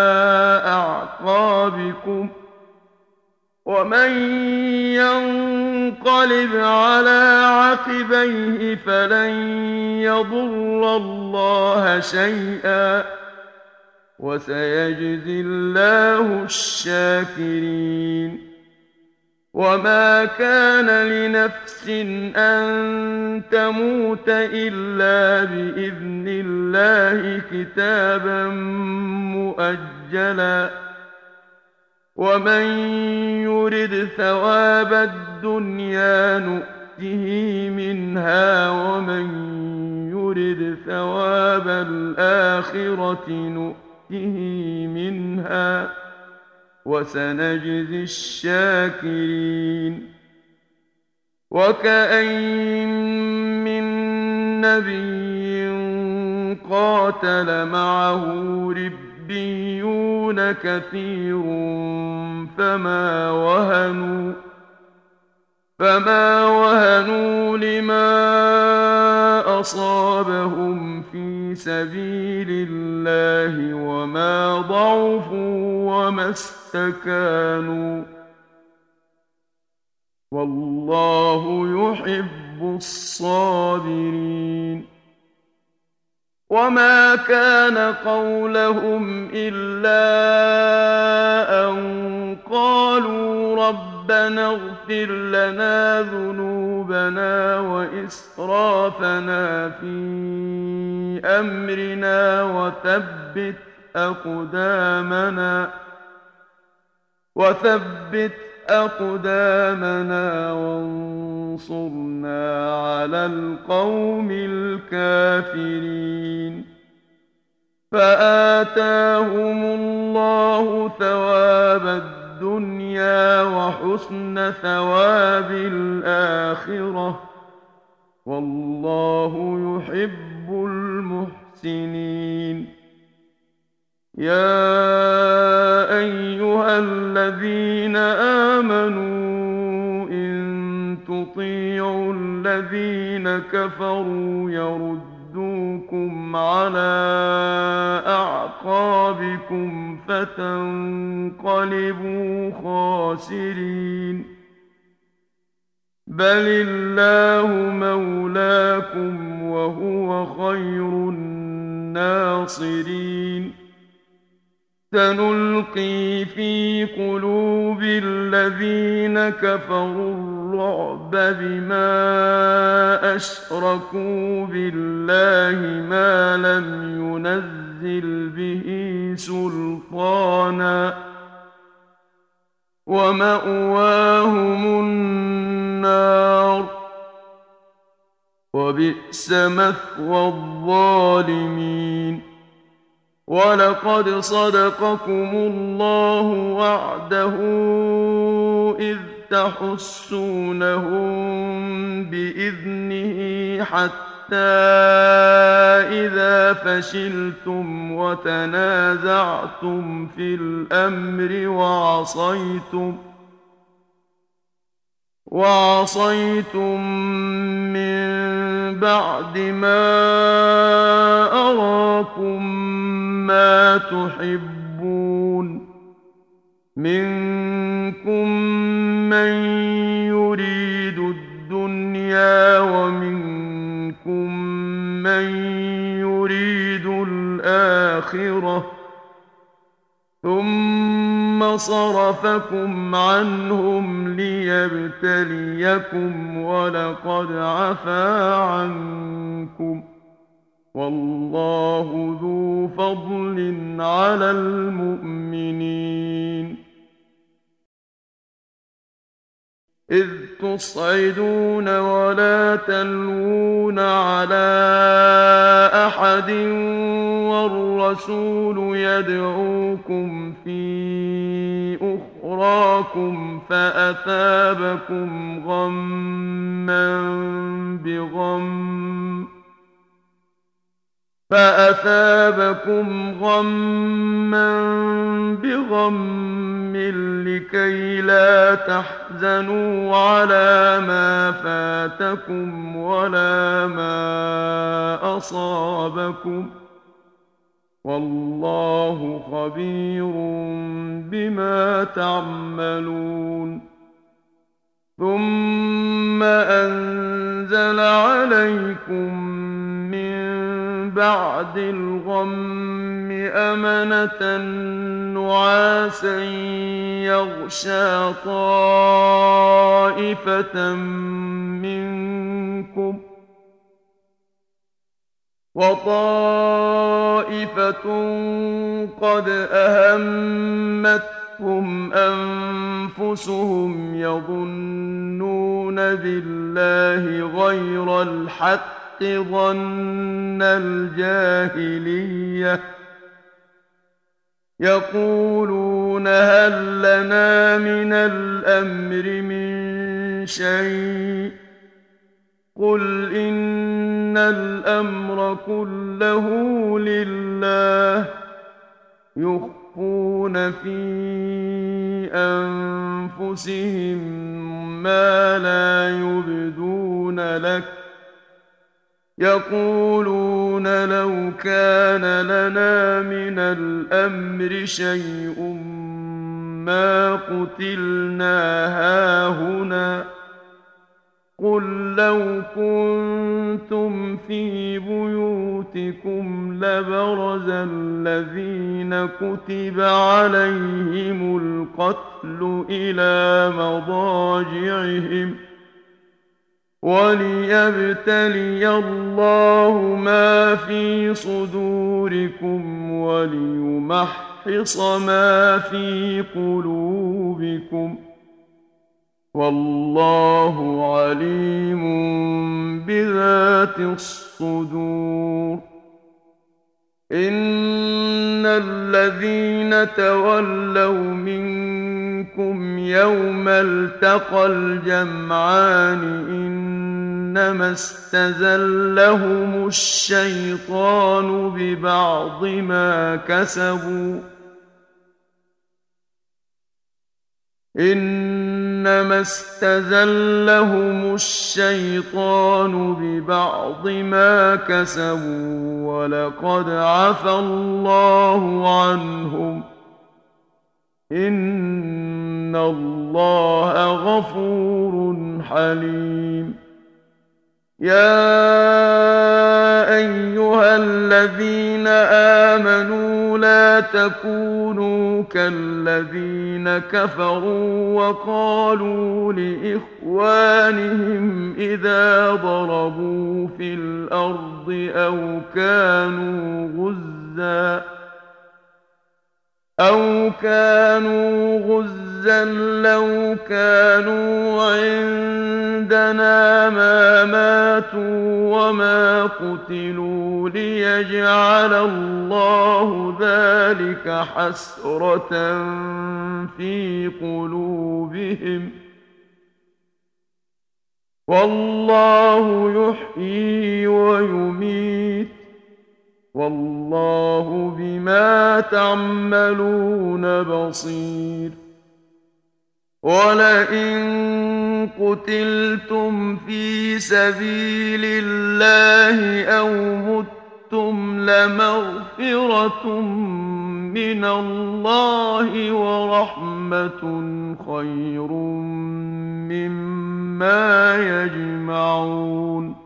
أعقابكم ومن ينقلب على عقبيه فلن يضر الله شيئا وسيجزي الله الشاكرين. وما كان لنفس أن تموت إلا بإذن الله كتابا مؤجلا ومن يرد ثواب الدنيا نؤته منها ومن يرد ثواب الآخرة نؤته منها وسنجزي الشاكرين. وكأين من نبي قاتل معه ربيون كثير فما وهنوا فما وهنوا لما أصابهم في سبيل الله وما ضعفوا وما استكانوا والله يحب الصابرين. وما كان قولهم إلا أن قالوا ربنا اغفر لنا ذنوبنا وإسرافنا في أمرنا وثبت أقدامنا وثبت أقدامنا وانصرنا على القوم الكافرين. فآتاهم الله ثواب الدنيا وحسن ثواب الآخرة والله يحب المحسنين. يا أيها الذين آمنوا إن تطيعوا الذين كفروا يردوكم على أعقابكم فتنقلبوا خاسرين. بل الله مولاكم وهو خير الناصرين. سنلقي في قلوب الذين كفروا الرعب بما أشركوا بالله ما لم ينزل به سلطانا ومأواهم النار وبئس مثوى الظالمين. ولقد صدقكم الله وعده إذ تحسونهم بإذنه حتى إذا فشلتم وتنازعتم في الأمر وعصيتم وعصيتم من بعد ما أراكم ما تحبون منكم من يريد الدنيا ومنكم من يريد الآخرة ثم صرفكم عنهم ليبتليكم ولقد عفا عنكم والله ذو فضل على المؤمنين. إذ تصعدون ولا تلوون على أحد والرسول يدعوكم في أخراكم فأثابكم غما بغم فأثابكم غما بغم لكي لا تحزنوا على ما فاتكم ولا ما أصابكم والله خبير بما تعملون ثم أنزل عليكم من بعد الغم أمنة نعاسا يغشى طائفة منكم وطائفة قد أهمتهم أنفسهم يظنون بالله غير الحق ظن الجاهلية يقولون هل لنا من الأمر من شيء قل إن الأمر كله لله يخفون في أنفسهم ما لا يبدون لك يقولون لو كان لنا من الأمر شيء ما قتلنا هاهنا قل لو كنتم في بيوتكم لبرز الذين كتب عليهم القتل إلى مضاجعهم وليبتلي الله ما في صدوركم وليمحص ما في قلوبكم والله عليم بذات الصدور إن الذين تولوا منكم يوم التقى الجمعان إنما استزلهم الشيطان ببعض ما كسبوا إنما استزلهم الشيطان ببعض ما كسبوا ولقد عفى الله عنهم إن الله غفور حليم يا أيها الذين آمنوا لا تكونوا كالذين كفروا وقالوا لإخوانهم إذا ضربوا في الأرض أو كانوا غزاً أو كانوا غزا لو كانوا عندنا ما ماتوا وما قتلوا ليجعل الله ذلك حسرة في قلوبهم والله يحيي ويميت والله بما تعملون بصير ولئن قتلتم في سبيل الله أو متم لمغفرة من الله ورحمة خير مما يجمعون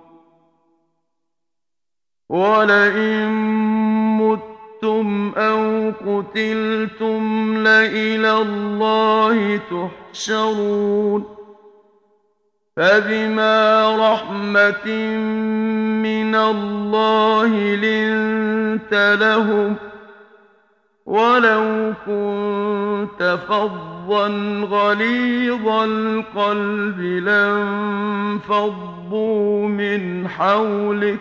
ولئن متم أو قتلتم لإلى الله تحشرون فبما رحمة من الله لنت لهم ولو كنت فظا غليظ القلب لانفضوا من حولك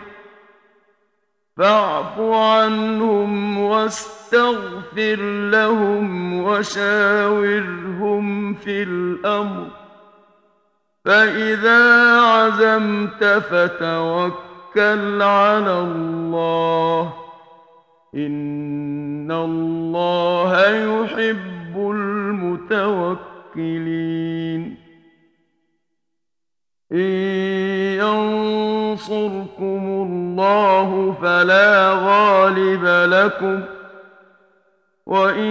فاعف عنهم واستغفر لهم وشاورهم في الأمر فإذا عزمت فتوكل وتوكل على الله إن الله يحب المتوكلين إن ينصركم الله فلا غالب لكم وإن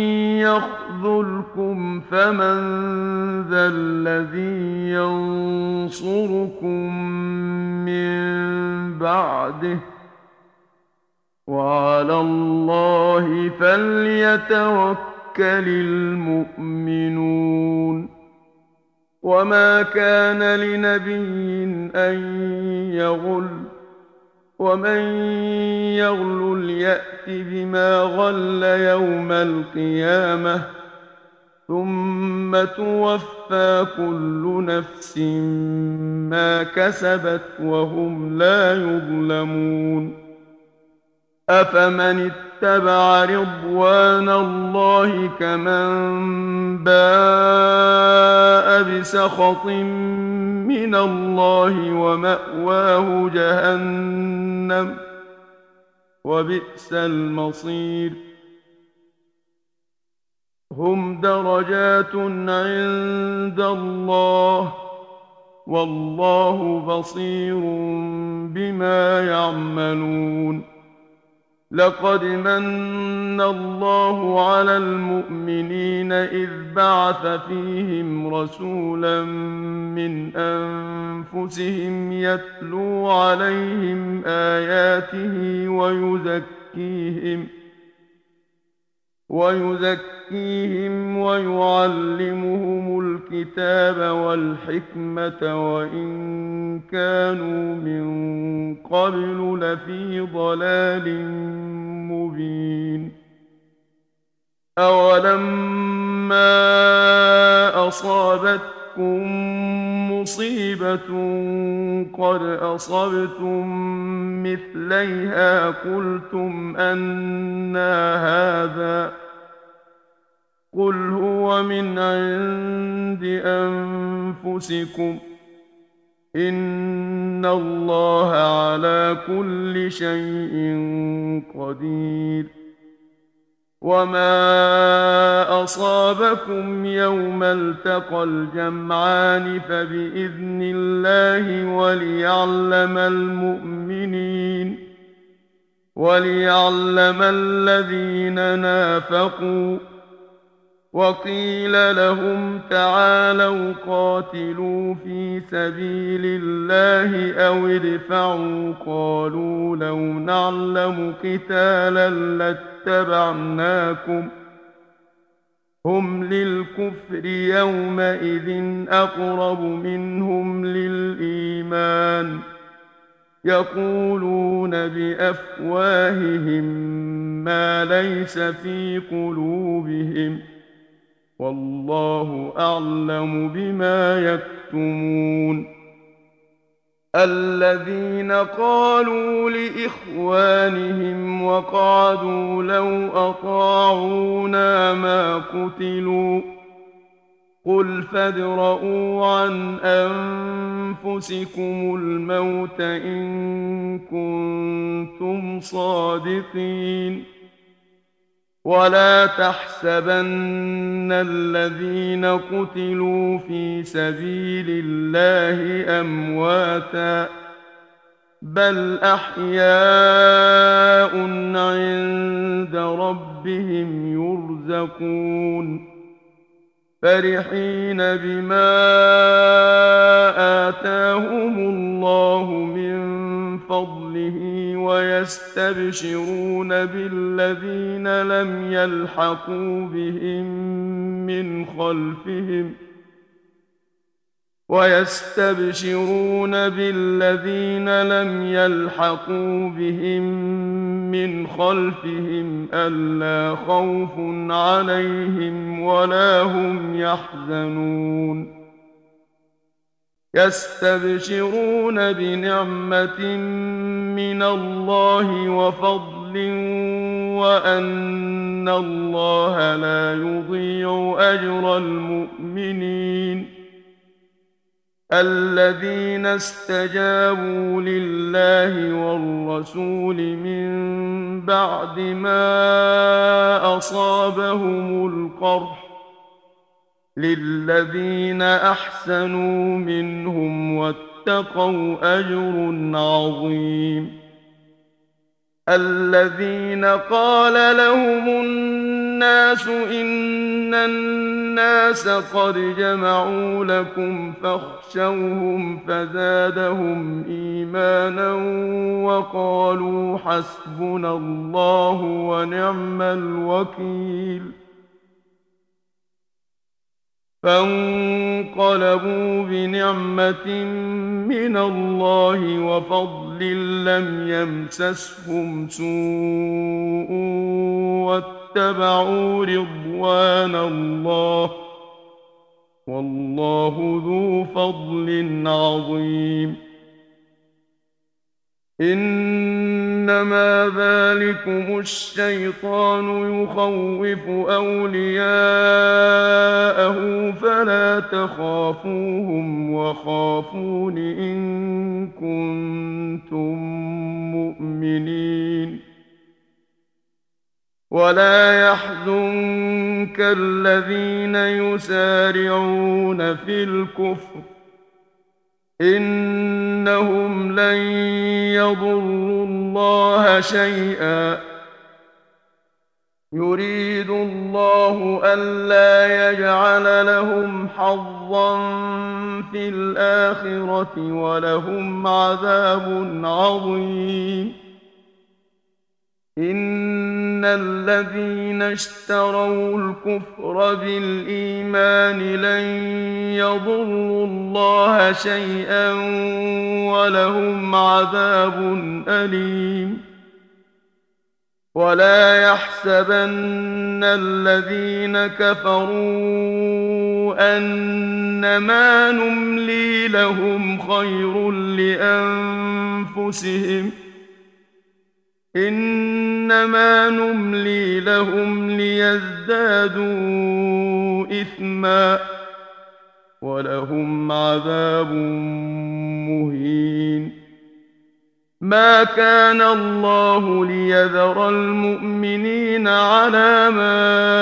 يخذلكم فمن ذا الذي ينصركم من بعده وعلى الله فليتوكل المؤمنون وما كان لنبي أن يغل ومن يغلل يأت بما غل يوم القيامة ثم توفى كل نفس ما كسبت وهم لا يظلمون أفمن اتبع رضوان الله كمن باء بسخط من الله ومأواه جهنم وبئس المصير هم درجات عند الله والله بصير بما يعملون لقد من الله على المؤمنين إذ بعث فيهم رسولا من أنفسهم يتلو عليهم آياته ويزكيهم ويزكيهم ويعلمهم الكتاب والحكمة وإن كانوا من قبل لفي ضلال مبين أولما أصابتكم مصيبة قد أصبتم مثليها قلتم أنى هذا قل هو من عند أنفسكم إن الله على كل شيء قدير وما أصابكم يوم التقى الجمعان فبإذن الله وليعلم المؤمنين وليعلم الذين نافقوا وقيل لهم تعالوا قاتلوا في سبيل الله أو ادفعوا قالوا لو نعلم قتالا لاتبعناكم هم للكفر يومئذ أقرب منهم للإيمان يقولون بأفواههم ما ليس في قلوبهم والله أعلم بما يكتمون الذين قالوا لإخوانهم وقعدوا لو أطاعونا ما قتلوا قل فادرءوا عن أنفسكم الموت إن كنتم صادقين ولا تحسبن الذين قتلوا في سبيل الله أمواتا بل أحياء عند ربهم يرزقون فرحين بما آتاهم الله من فضله ويستبشرون بالذين لم يلحقوا بهم من خلفهم ويستبشرون بالذين لم يلحقوا بهم من خلفهم ألا خوف عليهم ولا هم يحزنون يستبشرون بنعمة من الله وفضل وأن الله لا يضيع أجر المؤمنين الذين استجابوا لله والرسول من بعد ما أصابهم القرح للذين أحسنوا منهم واتقوا أجر عظيم. الذين قال لهم الناس إن الناس قد جمعوا لكم فاخشوهم فزادهم إيمانا وقالوا حسبنا الله ونعم الوكيل. فانقلبوا بنعمة من الله وفضل لم يمسسهم سوء واتبعوا رضوان الله والله ذو فضل عظيم. إنما ذلكم الشيطان يخوف أولياءه فلا تخافوهم وخافون إن كنتم مؤمنين. ولا يحزنك الذين يسارعون في الكفر إنهم لن يضروا الله شيئا يريد الله ألا يجعل لهم حظا في الآخرة ولهم عذاب عظيم. إن الذين اشتروا الكفر بالإيمان لن يضروا الله شيئا ولهم عذاب أليم. ولا يحسبن الذين كفروا أنما نملي لهم خير لأنفسهم إنما نملي لهم ليزدادوا إثما ولهم عذاب مهين. ما كان الله ليذر المؤمنين على ما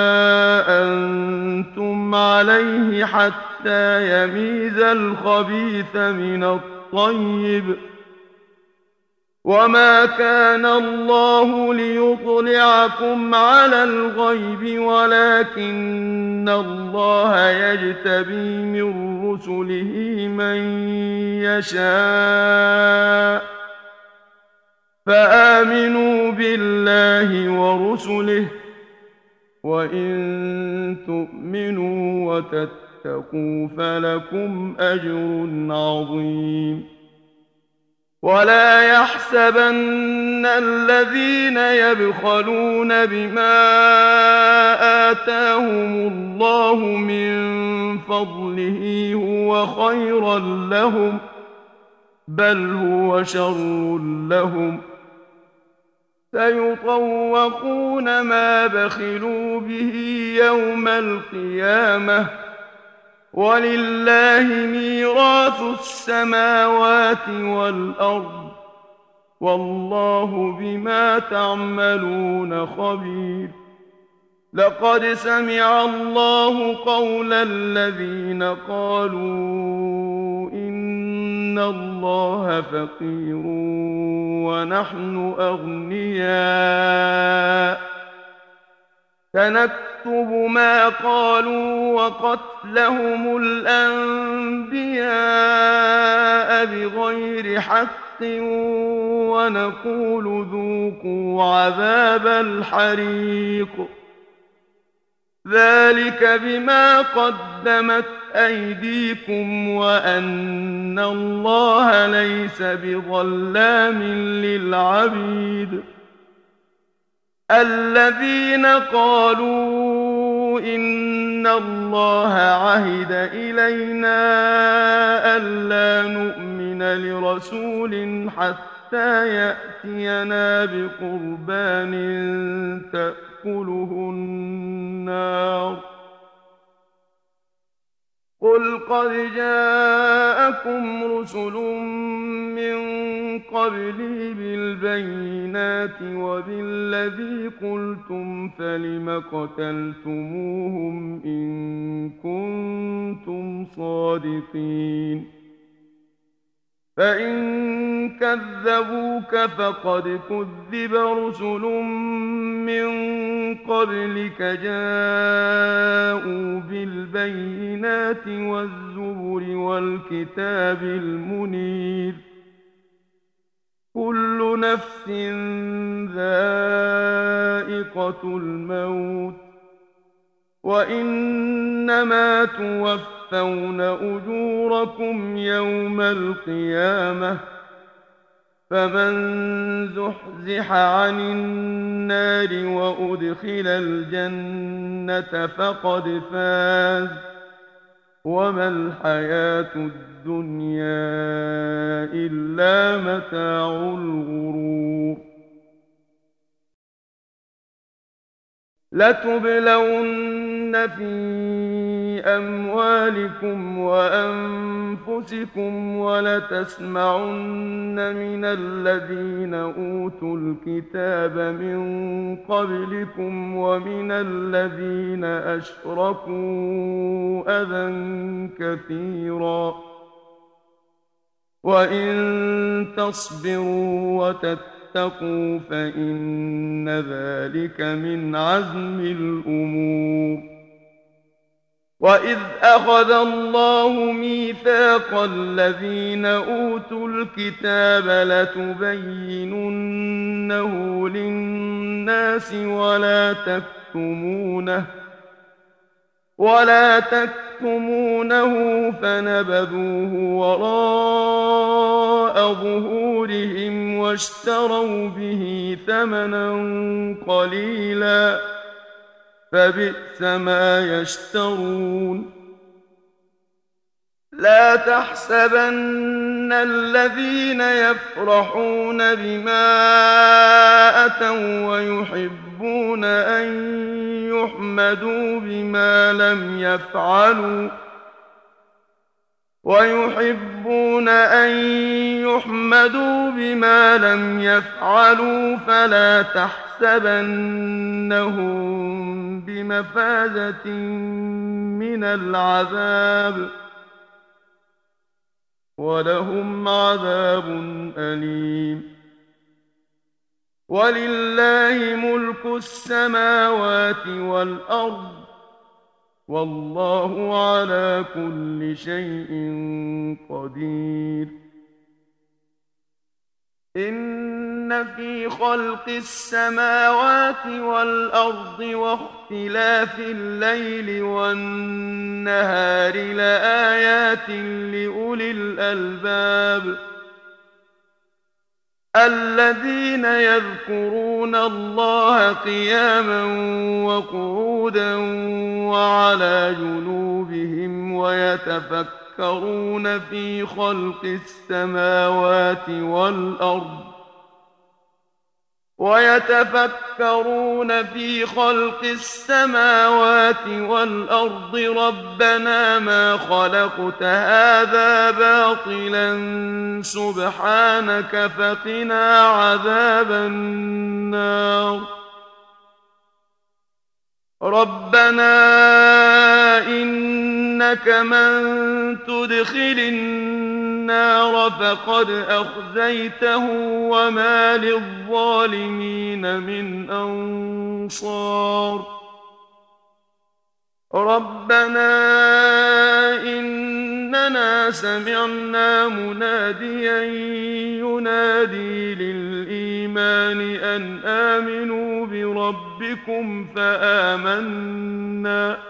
أنتم عليه حتى يميز الخبيث من الطيب وما كان الله ليطلعكم على الغيب ولكن الله يجتبي من رسله من يشاء فآمنوا بالله ورسله وإن تؤمنوا وتتقوا فلكم أجر عظيم. ولا يحسبن الذين يبخلون بما آتاهم الله من فضله هو خيرا لهم بل هو شر لهم سيطوقون ما بخلوا به يوم القيامة ولله ميراث السماوات والأرض والله بما تعملون خبير. لقد سمع الله قول الذين قالوا إن الله فقير ونحن أغنياء سنكتب ما قالوا وقتلهم الأنبياء بغير حق ونقول ذوقوا عذاب الحريق ذلك بما قدمت أيديكم وأن الله ليس بظلام للعبيد. الذين قالوا إن الله عهد إلينا ألا نؤمن لرسول حتى يأتينا بقربان تأكله النار قل قد جاءكم رسل من قبلي بالبينات وبالذي قلتم فلم قتلتموهم إن كنتم صادقين فإن كذبوك فقد كذب رسل من قبلك جاءوا بالبينات والزبر والكتاب المنير كل نفس ذائقة الموت وإنما توفون أجوركم يوم القيامة فمن زحزح عن النار وأدخل الجنة فقد فاز وما الحياة الدنيا إلا متاع الغرور لتبلون في أموالكم وأنفسكم ولتسمعن من الذين أوتوا الكتاب من قبلكم ومن الذين أشركوا أذى كثيرا وإن تصبروا وتتقوا فإن ذلك من عزم الأمور وإذ أخذ الله ميثاق الذين أوتوا الكتاب لتبيننه للناس ولا تكتمونه ولا تكتمونه فنبذوه وراء ظهورهم واشتروا به ثمنا قليلا فبئس ما يشترون لا تحسبن الذين يفرحون بما أتوا ويحبون أن يحمدوا بما لم يفعلوا ويحبون أن يحمدوا بما لم يفعلوا فلا تحسبنهم بمفازة من العذاب ولهم عذاب أليم ولله ملك السماوات والأرض والله على كل شيء قدير إن في خلق السماوات والأرض واختلاف الليل والنهار لآيات لأولي الألباب الذين يذكرون الله قياما وقعودا وعلى جنوبهم ويتفكرون في خلق السماوات والأرض ويتفكرون في خلق السماوات والأرض ربنا ما خلقت هذا باطلا سبحانك فقنا عذاب النار ربنا إنك من تدخل النار فقد أخزيته وما للظالمين من أنصار ربنا إننا سمعنا مناديا ينادي للإيمان أن آمنوا بربكم فآمنا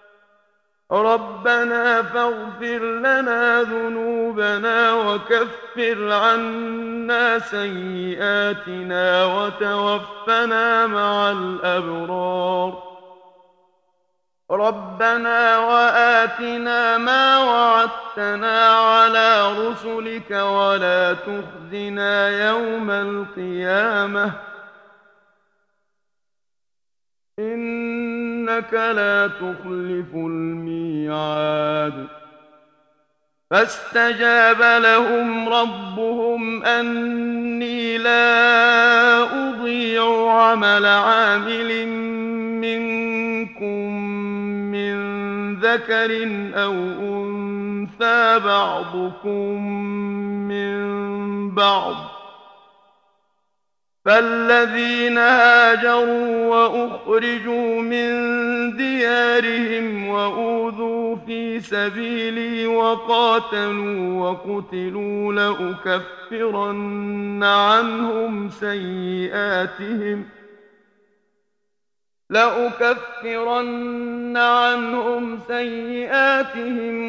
ربنا فاغفر لنا ذنوبنا وكفر عنا سيئاتنا وتوفنا مع الأبرار ربنا وآتنا ما وعدتنا على رسلك ولا تخزنا يوم القيامة إن إنك لا تخلف الميعاد فاستجاب لهم ربهم أني لا أضيع عمل عامل منكم من ذكر أو أنثى بعضكم من بعض فالذين هاجروا وأخرجوا من ديارهم وأوذوا في سبيلي وقاتلوا وقتلوا لأكفرن عنهم سيئاتهم لأكفرن عنهم سيئاتهم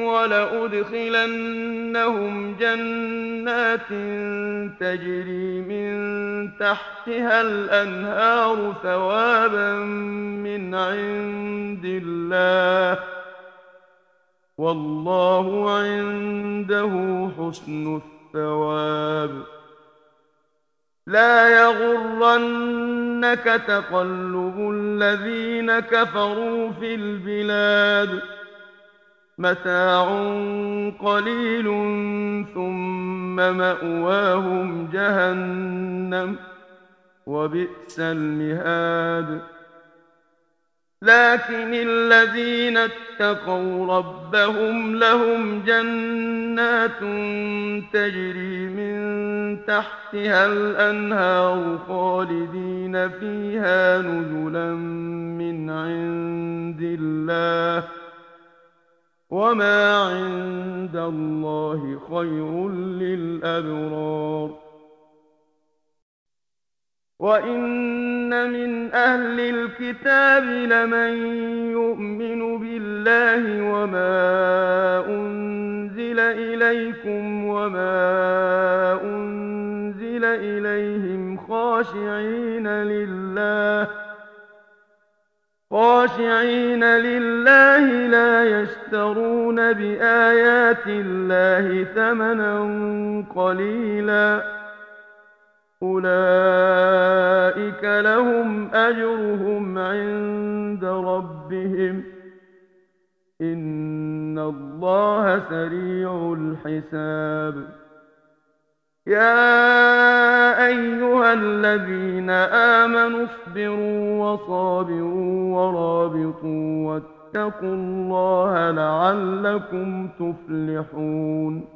ولأدخلنهم جنات تجري من تحتها الأنهار ثوابا من عند الله والله عنده حسن الثواب لا يغرنك تقلب الذين كفروا في البلاد متاع قليل ثم مأواهم جهنم وبئس المهاد لكن الذين اتقوا ربهم لهم جنات تجري من تحتها الأنهار خالدين فيها نزلا من عند الله وما عند الله خير للأبرار وإن من أهل الكتاب لمن يؤمن بالله وما أنزل إليكم وما أنزل إليهم خاشعين لله خاشعين لله لا يشترون بآيات الله ثمنا قليلا أولئك لهم أجرهم عند ربهم إن الله سريع الحساب يا أيها الذين آمنوا اصبروا وصابروا ورابطوا واتقوا الله لعلكم تفلحون